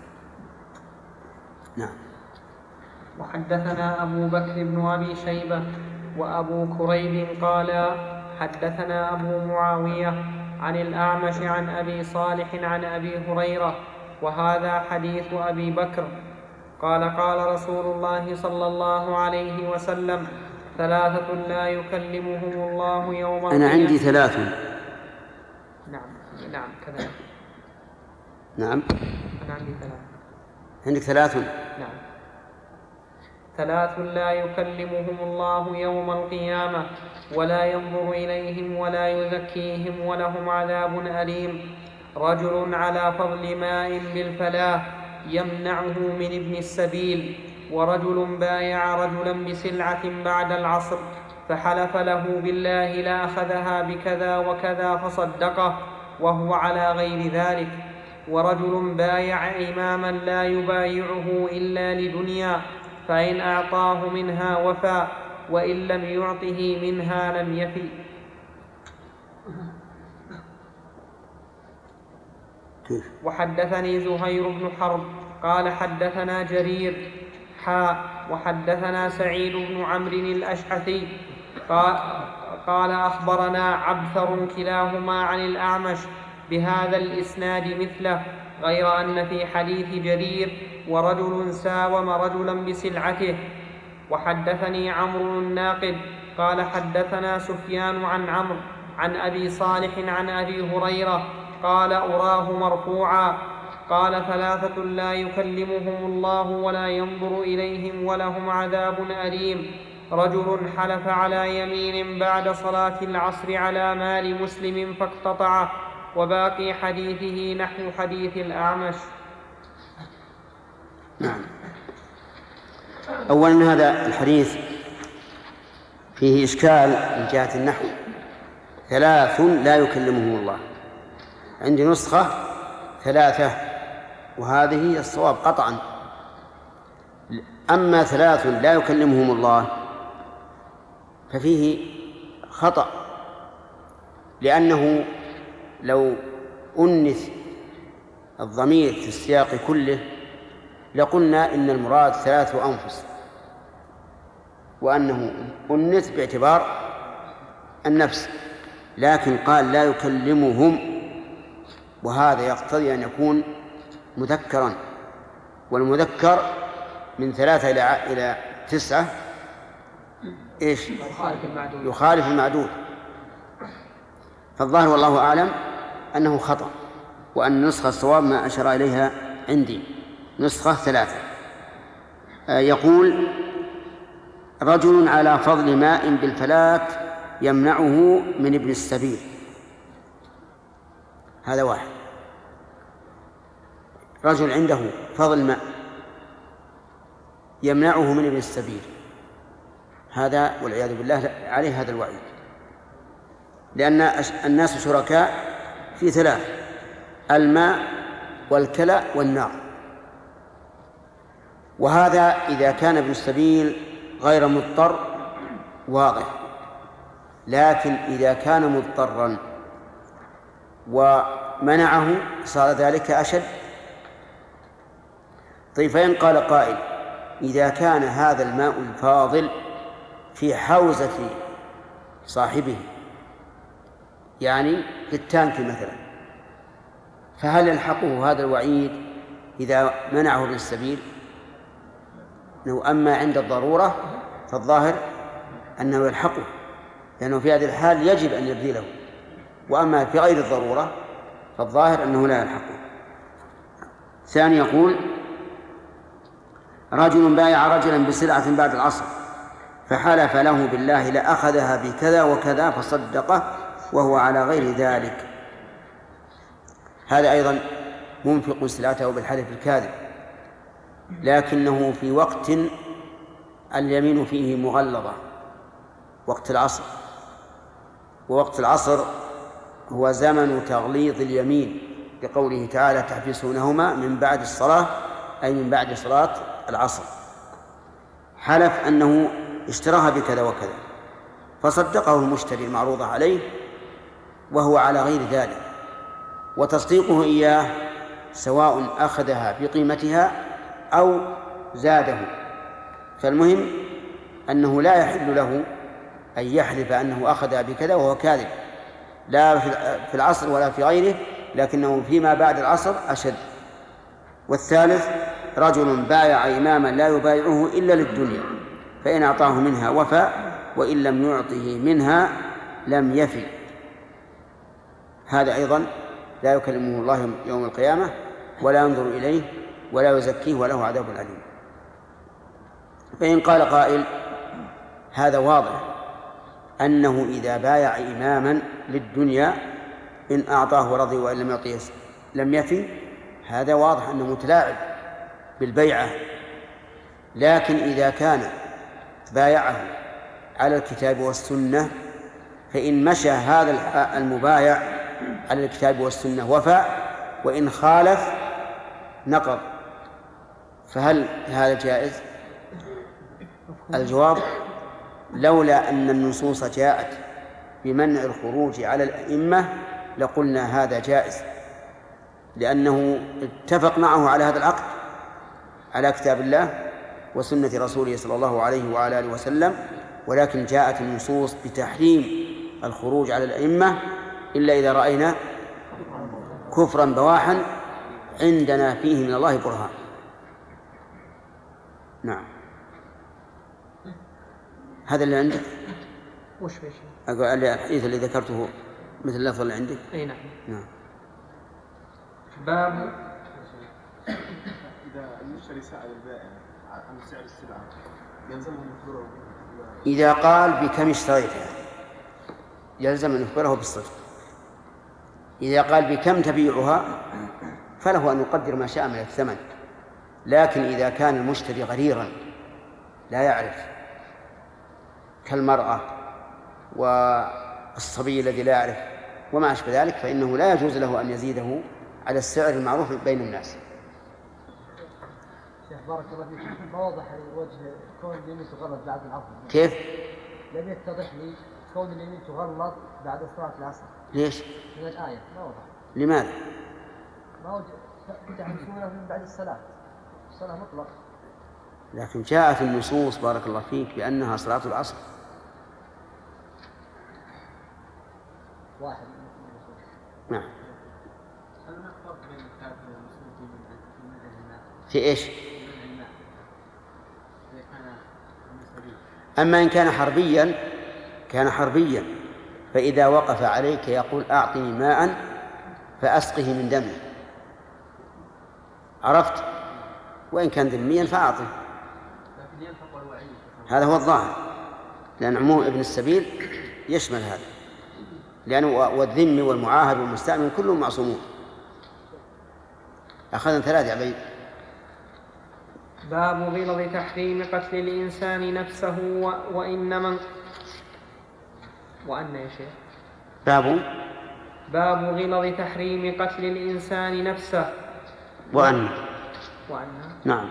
S1: نعم.
S3: وحدثنا أبو بكر بن أبي شيبة وأبو كريب قال حدثنا أبو معاوية عن الأعمش عن أبي صالح عن أبي هريرة وهذا حديث أبي بكر قال قال رسول الله صلى الله عليه وسلم ثلاثة لا يكلمهم الله يوم القيامة.
S1: أنا عندي ثلاث.
S3: نعم نعم كذلك.
S1: نعم
S3: أنا عندي ثلاث.
S1: عندك ثلاث.
S3: نعم. ثلاث لا يكلمهم الله يوم القيامة ولا ينظر إليهم ولا يزكيهم ولهم عذاب أليم: رجل على فضل ماء بالفلاة يمنعه من ابن السبيل، ورجل بايع رجلا بسلعة بعد العصر فحلف له بالله لأخذها بكذا وكذا فصدقه وهو على غير ذلك، ورجل بايع إماما لا يبايعه إلا لدنيا فإن أعطاه منها وفى وإن لم يعطه منها لم يفي. وحدثني زهير بن حرب قال حدثنا جرير حاء وحدثنا سعيد بن عمرو الأشعثي قال, قال أخبرنا عبثر كلاهما عن الأعمش بهذا الإسناد مثله، غير أن في حديث جرير ورجل ساوم رجلا بسلعته. وحدثني عمرو الناقد قال حدثنا سفيان عن عمرو عن أبي صالح عن أبي هريرة قال أراه مرفوعا قال ثلاثة لا يكلمهم الله ولا ينظر إليهم ولهم عذاب أليم: رجل حلف على يمين بعد صلاة العصر على مال مسلم فاقتطعه. وباقي حديثه نحو حديث الأعمش.
S1: نعم. أولا هذا الحديث فيه إشكال من جهة النحو: ثلاث لا يكلمهم الله، عندي نسخة ثلاثة وهذه الصواب قطعا. أما ثلاث لا يكلمهم الله ففيه خطأ، لأنه لو أنث الضمير في السياق كله لقلنا إن المراد ثلاث أنفس، وأنه أنث باعتبار النفس، لكن قال لا يكلمهم، وهذا يقتضي أن يكون مذكرا، والمذكر من ثلاثة إلى إلى تسعة إيش؟ يخالف المعدود. فالظاهر والله أعلم أنه خطأ، وأن نسخة الصواب ما أشار إليها عندي نسخة ثلاثة. يقول: رجل على فضل ماء بالفلاة يمنعه من ابن السبيل. هذا واحد، رجل عنده فضل ماء يمنعه من ابن السبيل، هذا والعياذ بالله عليه هذا الوعيد، لأن الناس شركاء في ثلاث: الماء والكلى والنار. وهذا إذا كان ابن السبيل غير مضطر واضح، لكن إذا كان مضطرا ومنعه صار ذلك أشد. طيب، فإن قال قائل: إذا كان هذا الماء الفاضل في حوزة صاحبه، يعني في التانك مثلا، فهل يلحقه هذا الوعيد إذا منعه ابن السبيل؟ لو أما عند الضرورة فالظاهر أنه يلحقه، لأنه في هذه الحال يجب أن يبذله، وأما في غير الضرورة فالظاهر أنه لا يلحقه. ثاني يقول: رجل بايع رجلا بسلعة بعد العصر فحلف له بالله لأخذها بكذا وكذا فصدقه وهو على غير ذلك، هذا أيضا منفق سلعته بالحلف الكاذب، لكنه في وقت اليمين فيه مغلظة، وقت العصر، ووقت العصر هو زمن تغليظ اليمين، بقوله تعالى: تحبسونهما من بعد الصلاة، أي من بعد صلاة العصر. حلف أنه اشتراها بكذا وكذا فصدقه المشتري المعروض عليه وهو على غير ذلك، وتصديقه إياه سواء أخذها بقيمتها أو زاده، فالمهم أنه لا يحل له أن يحلف أنه أخذها بكذا وهو كاذب، لا في العصر ولا في غيره، لكنه فيما بعد العصر أشد. والثالث: رجل بايع إماما لا يبايعه إلا للدنيا، فإن أعطاه منها وفى، وإن لم يعطه منها لم يفي، هذا أيضا لا يكلمه الله يوم القيامة ولا ينظر إليه ولا يزكيه وله عذاب أليم. فإن قال قائل: هذا واضح أنه إذا بايع إماما للدنيا إن أعطاه ورضي وإن لم يعطيه لم يفي، هذا واضح أنه متلاعب بالبيعة. لكن إذا كان بايعه على الكتاب والسنة فإن مشى هذا المبايع على الكتاب والسنة وفى، وإن خالف نقض، فهل هذا جائز؟ الجواب: لولا أن النصوص جاءت بمنع الخروج على الأئمة لقلنا هذا جائز، لأنه اتفق معه على هذا العقد على كتاب الله وسنة رسوله صلى الله عليه وعلى آله وسلم، ولكن جاءت النصوص بتحريم الخروج على الأئمة إلا إذا رأينا كفرا بواحا عندنا فيه من الله برهان. نعم، هذا اللي عندك؟
S3: وش في شيء؟
S1: أقول الحديث اللي ذكرته مثل اللفظ اللي عندك؟
S3: أي نعم.
S1: نعم.
S3: باب
S12: إذا المشتري سأل البائع عن سعر السلعة يلزمه أن يخبره؟
S1: إذا قال بكم اشتريتها يلزم أن يخبره بالصدق. إذا قال بكم تبيعها فله أن يقدر ما شاء من الثمن، لكن إذا كان المشتري غريرا لا يعرف كالمرأة والصبي الذي لا يعرف وما أشبه ذلك فإنه لا يجوز له أن يزيده على السعر المعروف بين الناس.
S7: شيخ بارك الله فيك، ما وضح وجه كون اليمين تغلط بعد العصر؟
S1: كيف؟
S7: لم يتضح لي كون اليمين تغلط بعد صلاة العصر.
S1: ليش؟
S7: من الآية ما وضح.
S1: لماذا؟
S7: ما وجه تحبسونه من بعد الصلاة، الصلاة مطلق.
S1: لكن جاءت النصوص بارك الله فيك بأنها صلاة العصر.
S7: واحد.
S1: نعم.
S2: هل هناك فرق بين الكافر والمسلم في منع الماء؟
S1: في إيش؟
S2: في منع الماء. إذا كان مسلم.
S1: أما إن كان حربيا كان حربيا فإذا وقف عليك يقول أعطني ماء فأسقه من دمه، عرفت؟ وإن كان ذميا فأعطه. هذا هو الظاهر، لأن عموم ابن السبيل يشمل هذا، لأنه والذمي والمعاهد والمستأمن كلهم معصومون. أخذنا ثلاثة عبيد.
S3: باب غلظ تحريم قتل الإنسان نفسه و... وإن من وأن يا شيخ
S1: باب
S3: باب غلظ تحريم قتل الإنسان نفسه
S1: وأن
S3: وأن
S1: نعم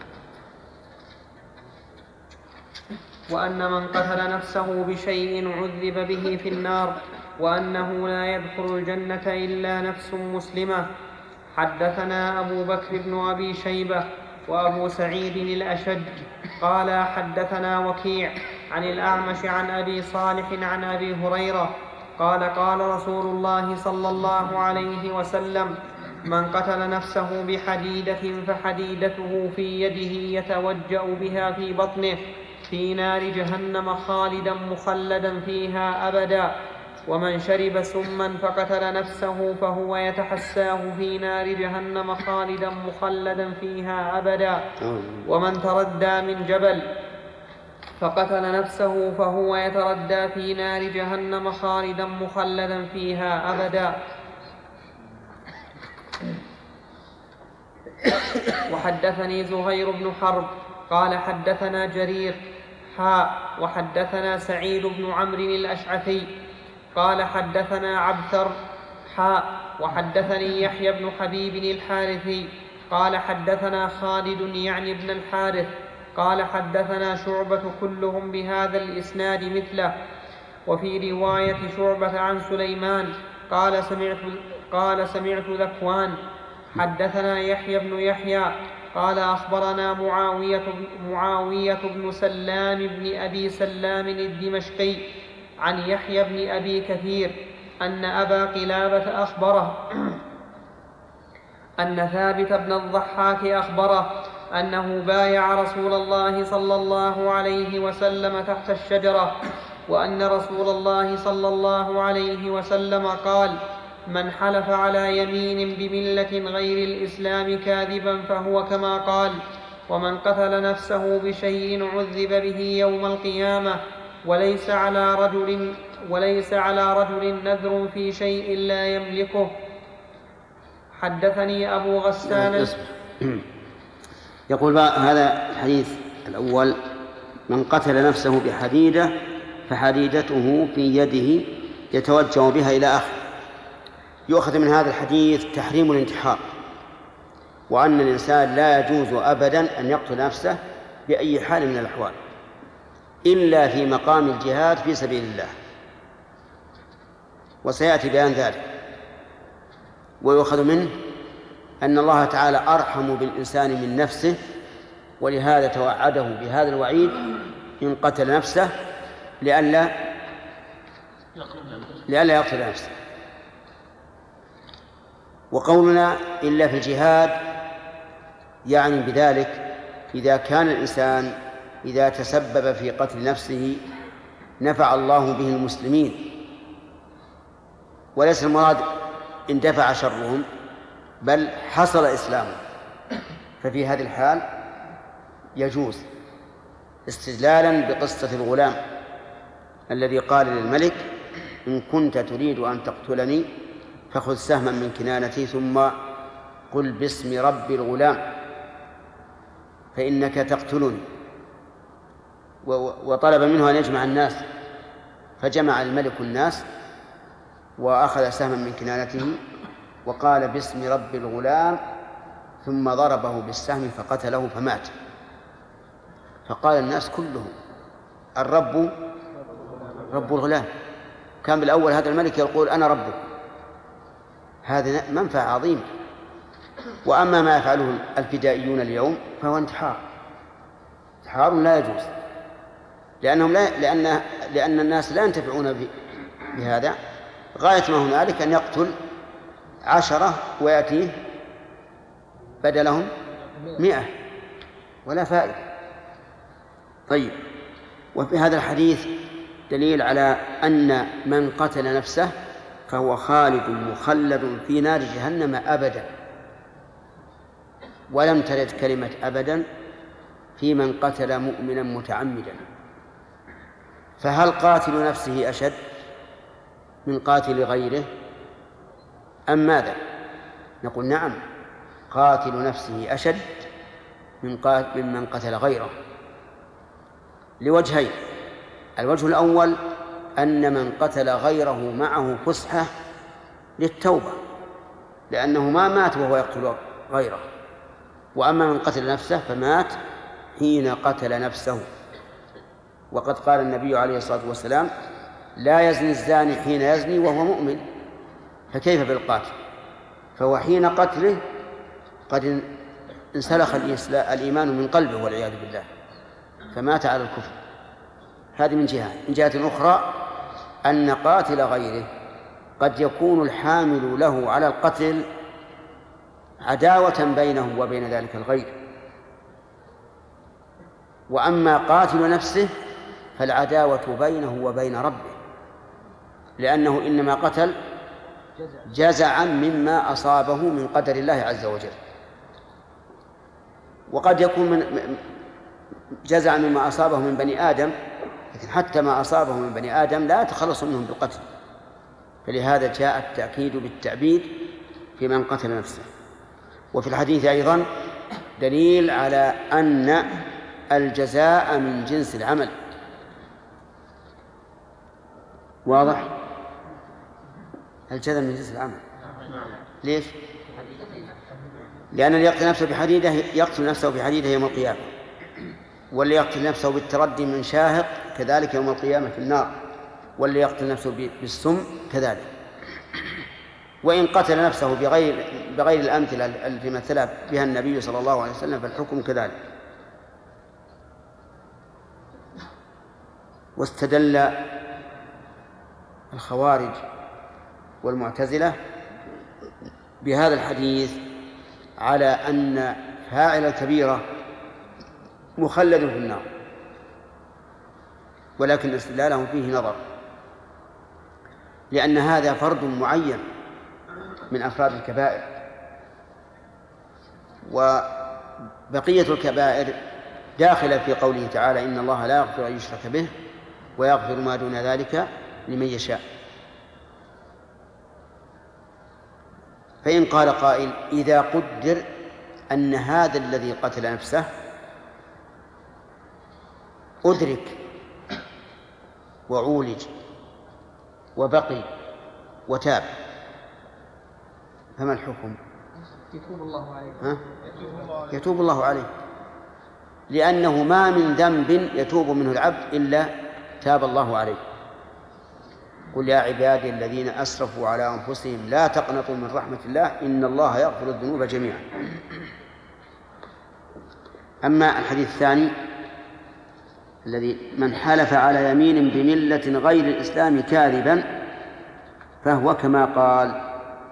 S3: وأن من قتل نفسه بشيء عذب به في النار، وأنه لا يدخل الجنة إلا نفس مسلمة. حدثنا أبو بكر بن أبي شيبة وأبو سعيد الأشج قال حدثنا وكيع عن الأعمش عن أبي صالح عن أبي هريرة قال قال رسول الله صلى الله عليه وسلم من قتل نفسه بحديدة فحديدته في يده يتوجأ بها في بطنه في نار جهنم خالدا مخلدا فيها أبدا ومن شرب سما فقتل نفسه فهو يتحساه في نار جهنم خالدا مخلدا فيها أبدا ومن تردى من جبل فقتل نفسه فهو يتردى في نار جهنم خالدا مخلدا فيها أبدا. وحدثني زهير بن حرب قال حدثنا جرير حاء وحدثنا سعيد بن عمرو الأشعثي قال حدثنا عبثر حاء وحدثني يحيى بن حبيب الحارثي قال حدثنا خالد يعني ابن الحارث قال حدثنا شعبة كلهم بهذا الإسناد مثله. وفي رواية شعبة عن سليمان قال سمعت, قال سمعت ذكوان حدثنا يحيى بن يحيى قال أخبرنا معاوية, معاوية بن سلام بن أبي سلام الدمشقي عن يحيى بن أبي كثير أن أبا قلابة أخبره أن ثابت بن الضحاك أخبره أنه بايع رسول الله صلى الله عليه وسلم تحت الشجرة وأن رسول الله صلى الله عليه وسلم قال من حلف على يمين بملة غير الإسلام كاذبا فهو كما قال ومن قتل نفسه بشيء عذب به يوم القيامة وليس على رجل, وليس على رجل نذر في شيء لا يملكه. حدثني أبو غسان
S1: يقول هذا الحديث الأول من قتل نفسه بحديدة فحديدته في يده يتوجه بها إلى آخر. يؤخذ من هذا الحديث تحريم الانتحار وأن الإنسان لا يجوز أبدا أن يقتل نفسه بأي حال من الأحوال إلا في مقام الجهاد في سبيل الله وسيأتي بيان ذلك. ويؤخذ منه أن الله تعالى أرحم بالإنسان من نفسه ولهذا توعده بهذا الوعيد إن قتل نفسه لئلا لئلا يقتل نفسه. وقولنا إلا في الجهاد يعني بذلك إذا كان الإنسان إذا تسبب في قتل نفسه نفع الله به المسلمين وليس المراد اندفع شرهم بل حصل إسلامه ففي هذه الحال يجوز استدلالا بقصة الغلام الذي قال للملك إن كنت تريد أن تقتلني فخذ سهما من كنانتي ثم قل باسم رب الغلام فإنك تقتلني. وطلب منه أن يجمع الناس فجمع الملك الناس وأخذ سهما من كنانته وقال باسم رب الغلام ثم ضربه بالسهم فقتله فمات. فقال الناس كلهم الرب رب الغلام. كان بالأول هذا الملك يقول أنا ربك، هذا منفعة عظيمة. وأما ما يفعله الفدائيون اليوم فهو انتحار انتحار لا يجوز لأنهم لا لأن لأن الناس لا ينتفعون بهذا. غاية ما هنالك أن يقتل عشرة ويأتيه بدلهم مئة ولا فائدة. طيب، وفي هذا الحديث دليل على أن من قتل نفسه فهو خالد مخلد في نار جهنم أبدا، ولم ترد كلمة أبدا في من قتل مؤمنا متعمدا. فهل قاتل نفسه أشد من قاتل غيره أم ماذا؟ نقول نعم، قاتل نفسه أشد من قاتل من قتل غيره لوجهين. الوجه الأول أن من قتل غيره معه فسحة للتوبة لأنه ما مات وهو يقتل غيره، وأما من قتل نفسه فمات حين قتل نفسه. وقد قال النبي عليه الصلاة والسلام لا يزني الزاني حين يزني وهو مؤمن، فكيف بالقاتل؟ فهو حين قتله قد انسلخ الإيمان من قلبه والعياذ بالله فمات على الكفر. هذه من جهة. من جهة أخرى أن قاتل غيره قد يكون الحامل له على القتل عداوة بينه وبين ذلك الغير، وأما قاتل نفسه فالعداوة بينه وبين ربه، لأنه إنما قتل جزعا مما أصابه من قدر الله عز وجل. وقد يكون من جزعا مما أصابه من بني آدم، لكن حتى ما أصابه من بني آدم لا يتخلص منهم بالقتل، فلهذا جاء التأكيد بالتعبيد في من قتل نفسه. وفي الحديث أيضا دليل على أن الجزاء من جنس العمل. واضح؟ الجزاء من جنس العمل. ليش؟ لأن اللي يقتل نفسه بحديدة يقتل نفسه بحديدة يوم القيامة، واللي يقتل نفسه بالتردي من شاهق كذلك يوم القيامة في النار، واللي يقتل نفسه بالسم كذلك. وإن قتل نفسه بغير بغير الأمثلة التي مثل بها النبي صلى الله عليه وسلم فالحكم كذلك. واستدل الخوارج والمعتزلة بهذا الحديث على أن فاعل الكبيرة مخلد في النار، ولكن استدلالهم فيه نظر، لأن هذا فرد معين من أفراد الكبائر، وبقية الكبائر داخلة في قوله تعالى إن الله لا يغفر أن يشرك به ويغفر ما دون ذلك لمن يشاء. فإن قال قائل إذا قدر أن هذا الذي قتل نفسه أدرك وعولج وبقي وتاب فما الحكم؟
S7: يتوب الله عليه.
S1: ها؟ يتوب الله عليه، لأنه ما من ذنب يتوب منه العبد إلا تاب الله عليه. قل يا عبادي الذين أسرفوا على أنفسهم لا تقنطوا من رحمة الله إن الله يغفر الذنوب جميعا. أما الحديث الثاني الذي من حلف على يمين بملة غير الإسلام كاذبا فهو كما قال.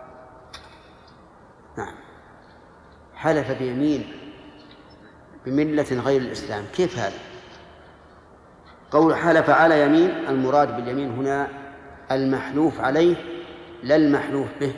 S1: نعم، حلف بيمين بملة غير الإسلام، كيف هذا؟ قول حلف على يمين المراد باليمين هنا المحلوف عليه لا المحلوف به،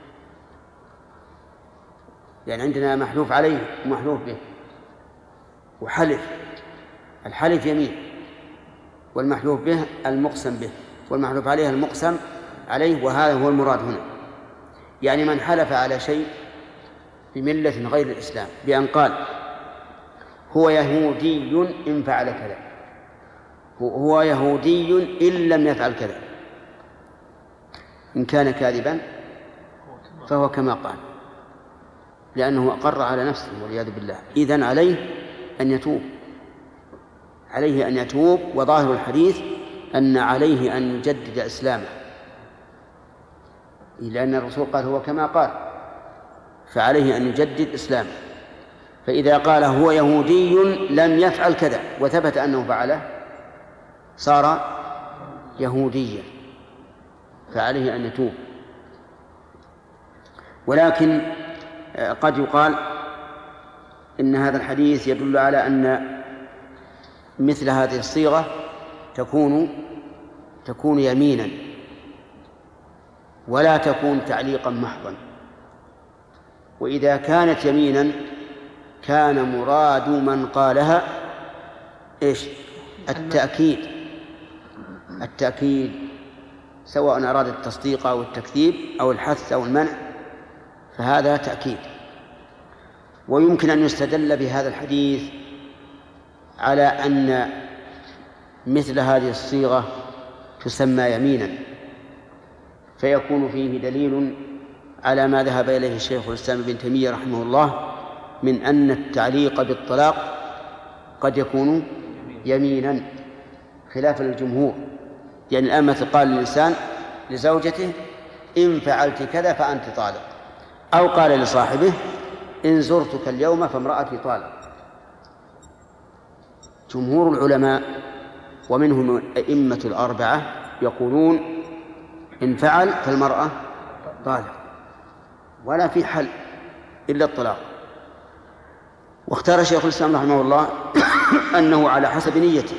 S1: يعني عندنا محلوف عليه ومحلوف به وحلف. الحلف يمين والمحلوف به المقسم به والمحلوف عليه المقسم عليه، وهذا هو المراد هنا. يعني من حلف على شيء بملة غير الإسلام بأن قال هو يهودي إن فعل كذا، هو يهودي إن لم يفعل كذا، إن كان كاذبا فهو كما قال، لأنه أقر على نفسه والعياذ بالله. إذن عليه أن يتوب، عليه أن يتوب. وظاهر الحديث أن عليه أن يجدد إسلامه، لأن الرسول قال هو كما قال، فعليه أن يجدد إسلامه. فإذا قال هو يهودي لم يفعل كذا وثبت أنه فعله صار يهوديا، فعليه أن يتوب. ولكن قد يقال إن هذا الحديث يدل على أن مثل هذه الصيغة تكون تكون يمينا ولا تكون تعليقا محضا. وإذا كانت يمينا كان مراد من قالها إيش؟ التأكيد. التأكيد سواء أراد التصديق أو التكذيب أو الحث أو المنع فهذا تأكيد. ويمكن أن يستدل بهذا الحديث على أن مثل هذه الصيغة تسمى يمينا، فيكون فيه دليل على ما ذهب إليه الشيخ الإسلام ابن تيمية رحمه الله من أن التعليق بالطلاق قد يكون يمينا خلافا للجمهور. يعني الآن مثل قال الإنسان لزوجته إن فعلت كذا فأنت طالق، أو قال لصاحبه إن زرتك اليوم فامرأتي طالق. جمهور العلماء ومنهم الأئمة الأربعة يقولون إن فعل فالمرأة طالق ولا في حل إلا الطلاق. واختار شيخ الإسلام رحمه الله أنه على حسب نيته،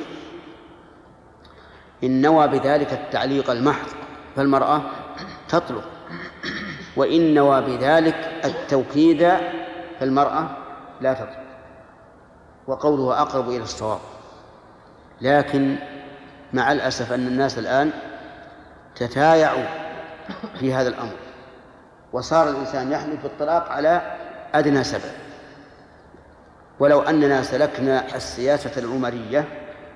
S1: إن نوى بذلك التعليق المحض فالمرأة تطلق، وإن نوى بذلك التوكيد فالمرأة لا تطلق، وقوله أقرب إلى الصواب. لكن مع الأسف أن الناس الآن تتايعوا في هذا الأمر، وصار الإنسان يحلف بالطلاق على أدنى سبب. ولو أننا سلكنا السياسة العمرية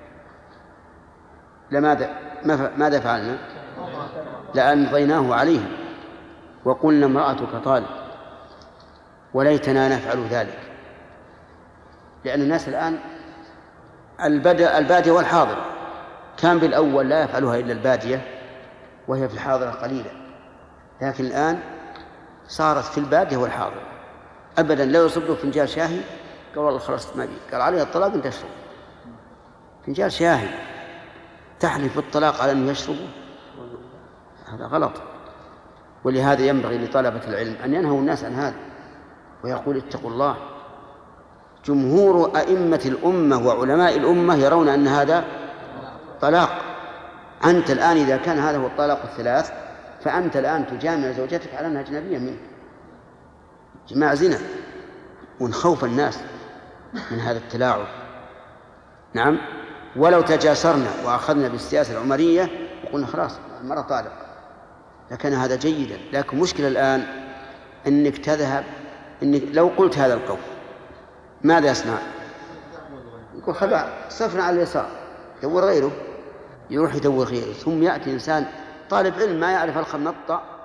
S1: لماذا ماذا فعلنا؟ لأمضيناه عليهم وقلنا امرأتك طالق، وليتنا نفعل ذلك، لأن الناس الآن البادية والحاضرة، كان بالأول لا يفعلها إلا البادية وهي في الحاضرة قليلة، لكن الآن صارت في البادية والحاضرة أبدا. لو يصب له فنجان شاهي قال والله خلصت ما بي، قال عليه الطلاق أنت تشرب فنجان شاهي، تحلف بالطلاق على أنه يشربه، هذا غلط. ولهذا ينبغي لطلبة العلم أن ينهوا الناس عن هذا ويقول اتقوا الله. جمهور أئمة الأمة وعلماء الأمة يرون أن هذا طلاق. أنت الآن إذا كان هذا هو الطلاق الثلاث فأنت الآن تجامع زوجتك على أنها أجنبية منك، جماع زنا، ونخوف الناس من هذا التلاعب. نعم، ولو تجاسرنا وأخذنا بالسياسة العمرية وقلنا خلاص المرأة طالق لكان هذا جيدا. لكن مشكلة الآن أنك تذهب، أنك لو قلت هذا القول ماذا يصنع؟ يقول خلاص صفنا على اليسار يدور غيره، يروح يدور غيره، ثم يأتي إنسان طالب علم ما يعرف الخمطة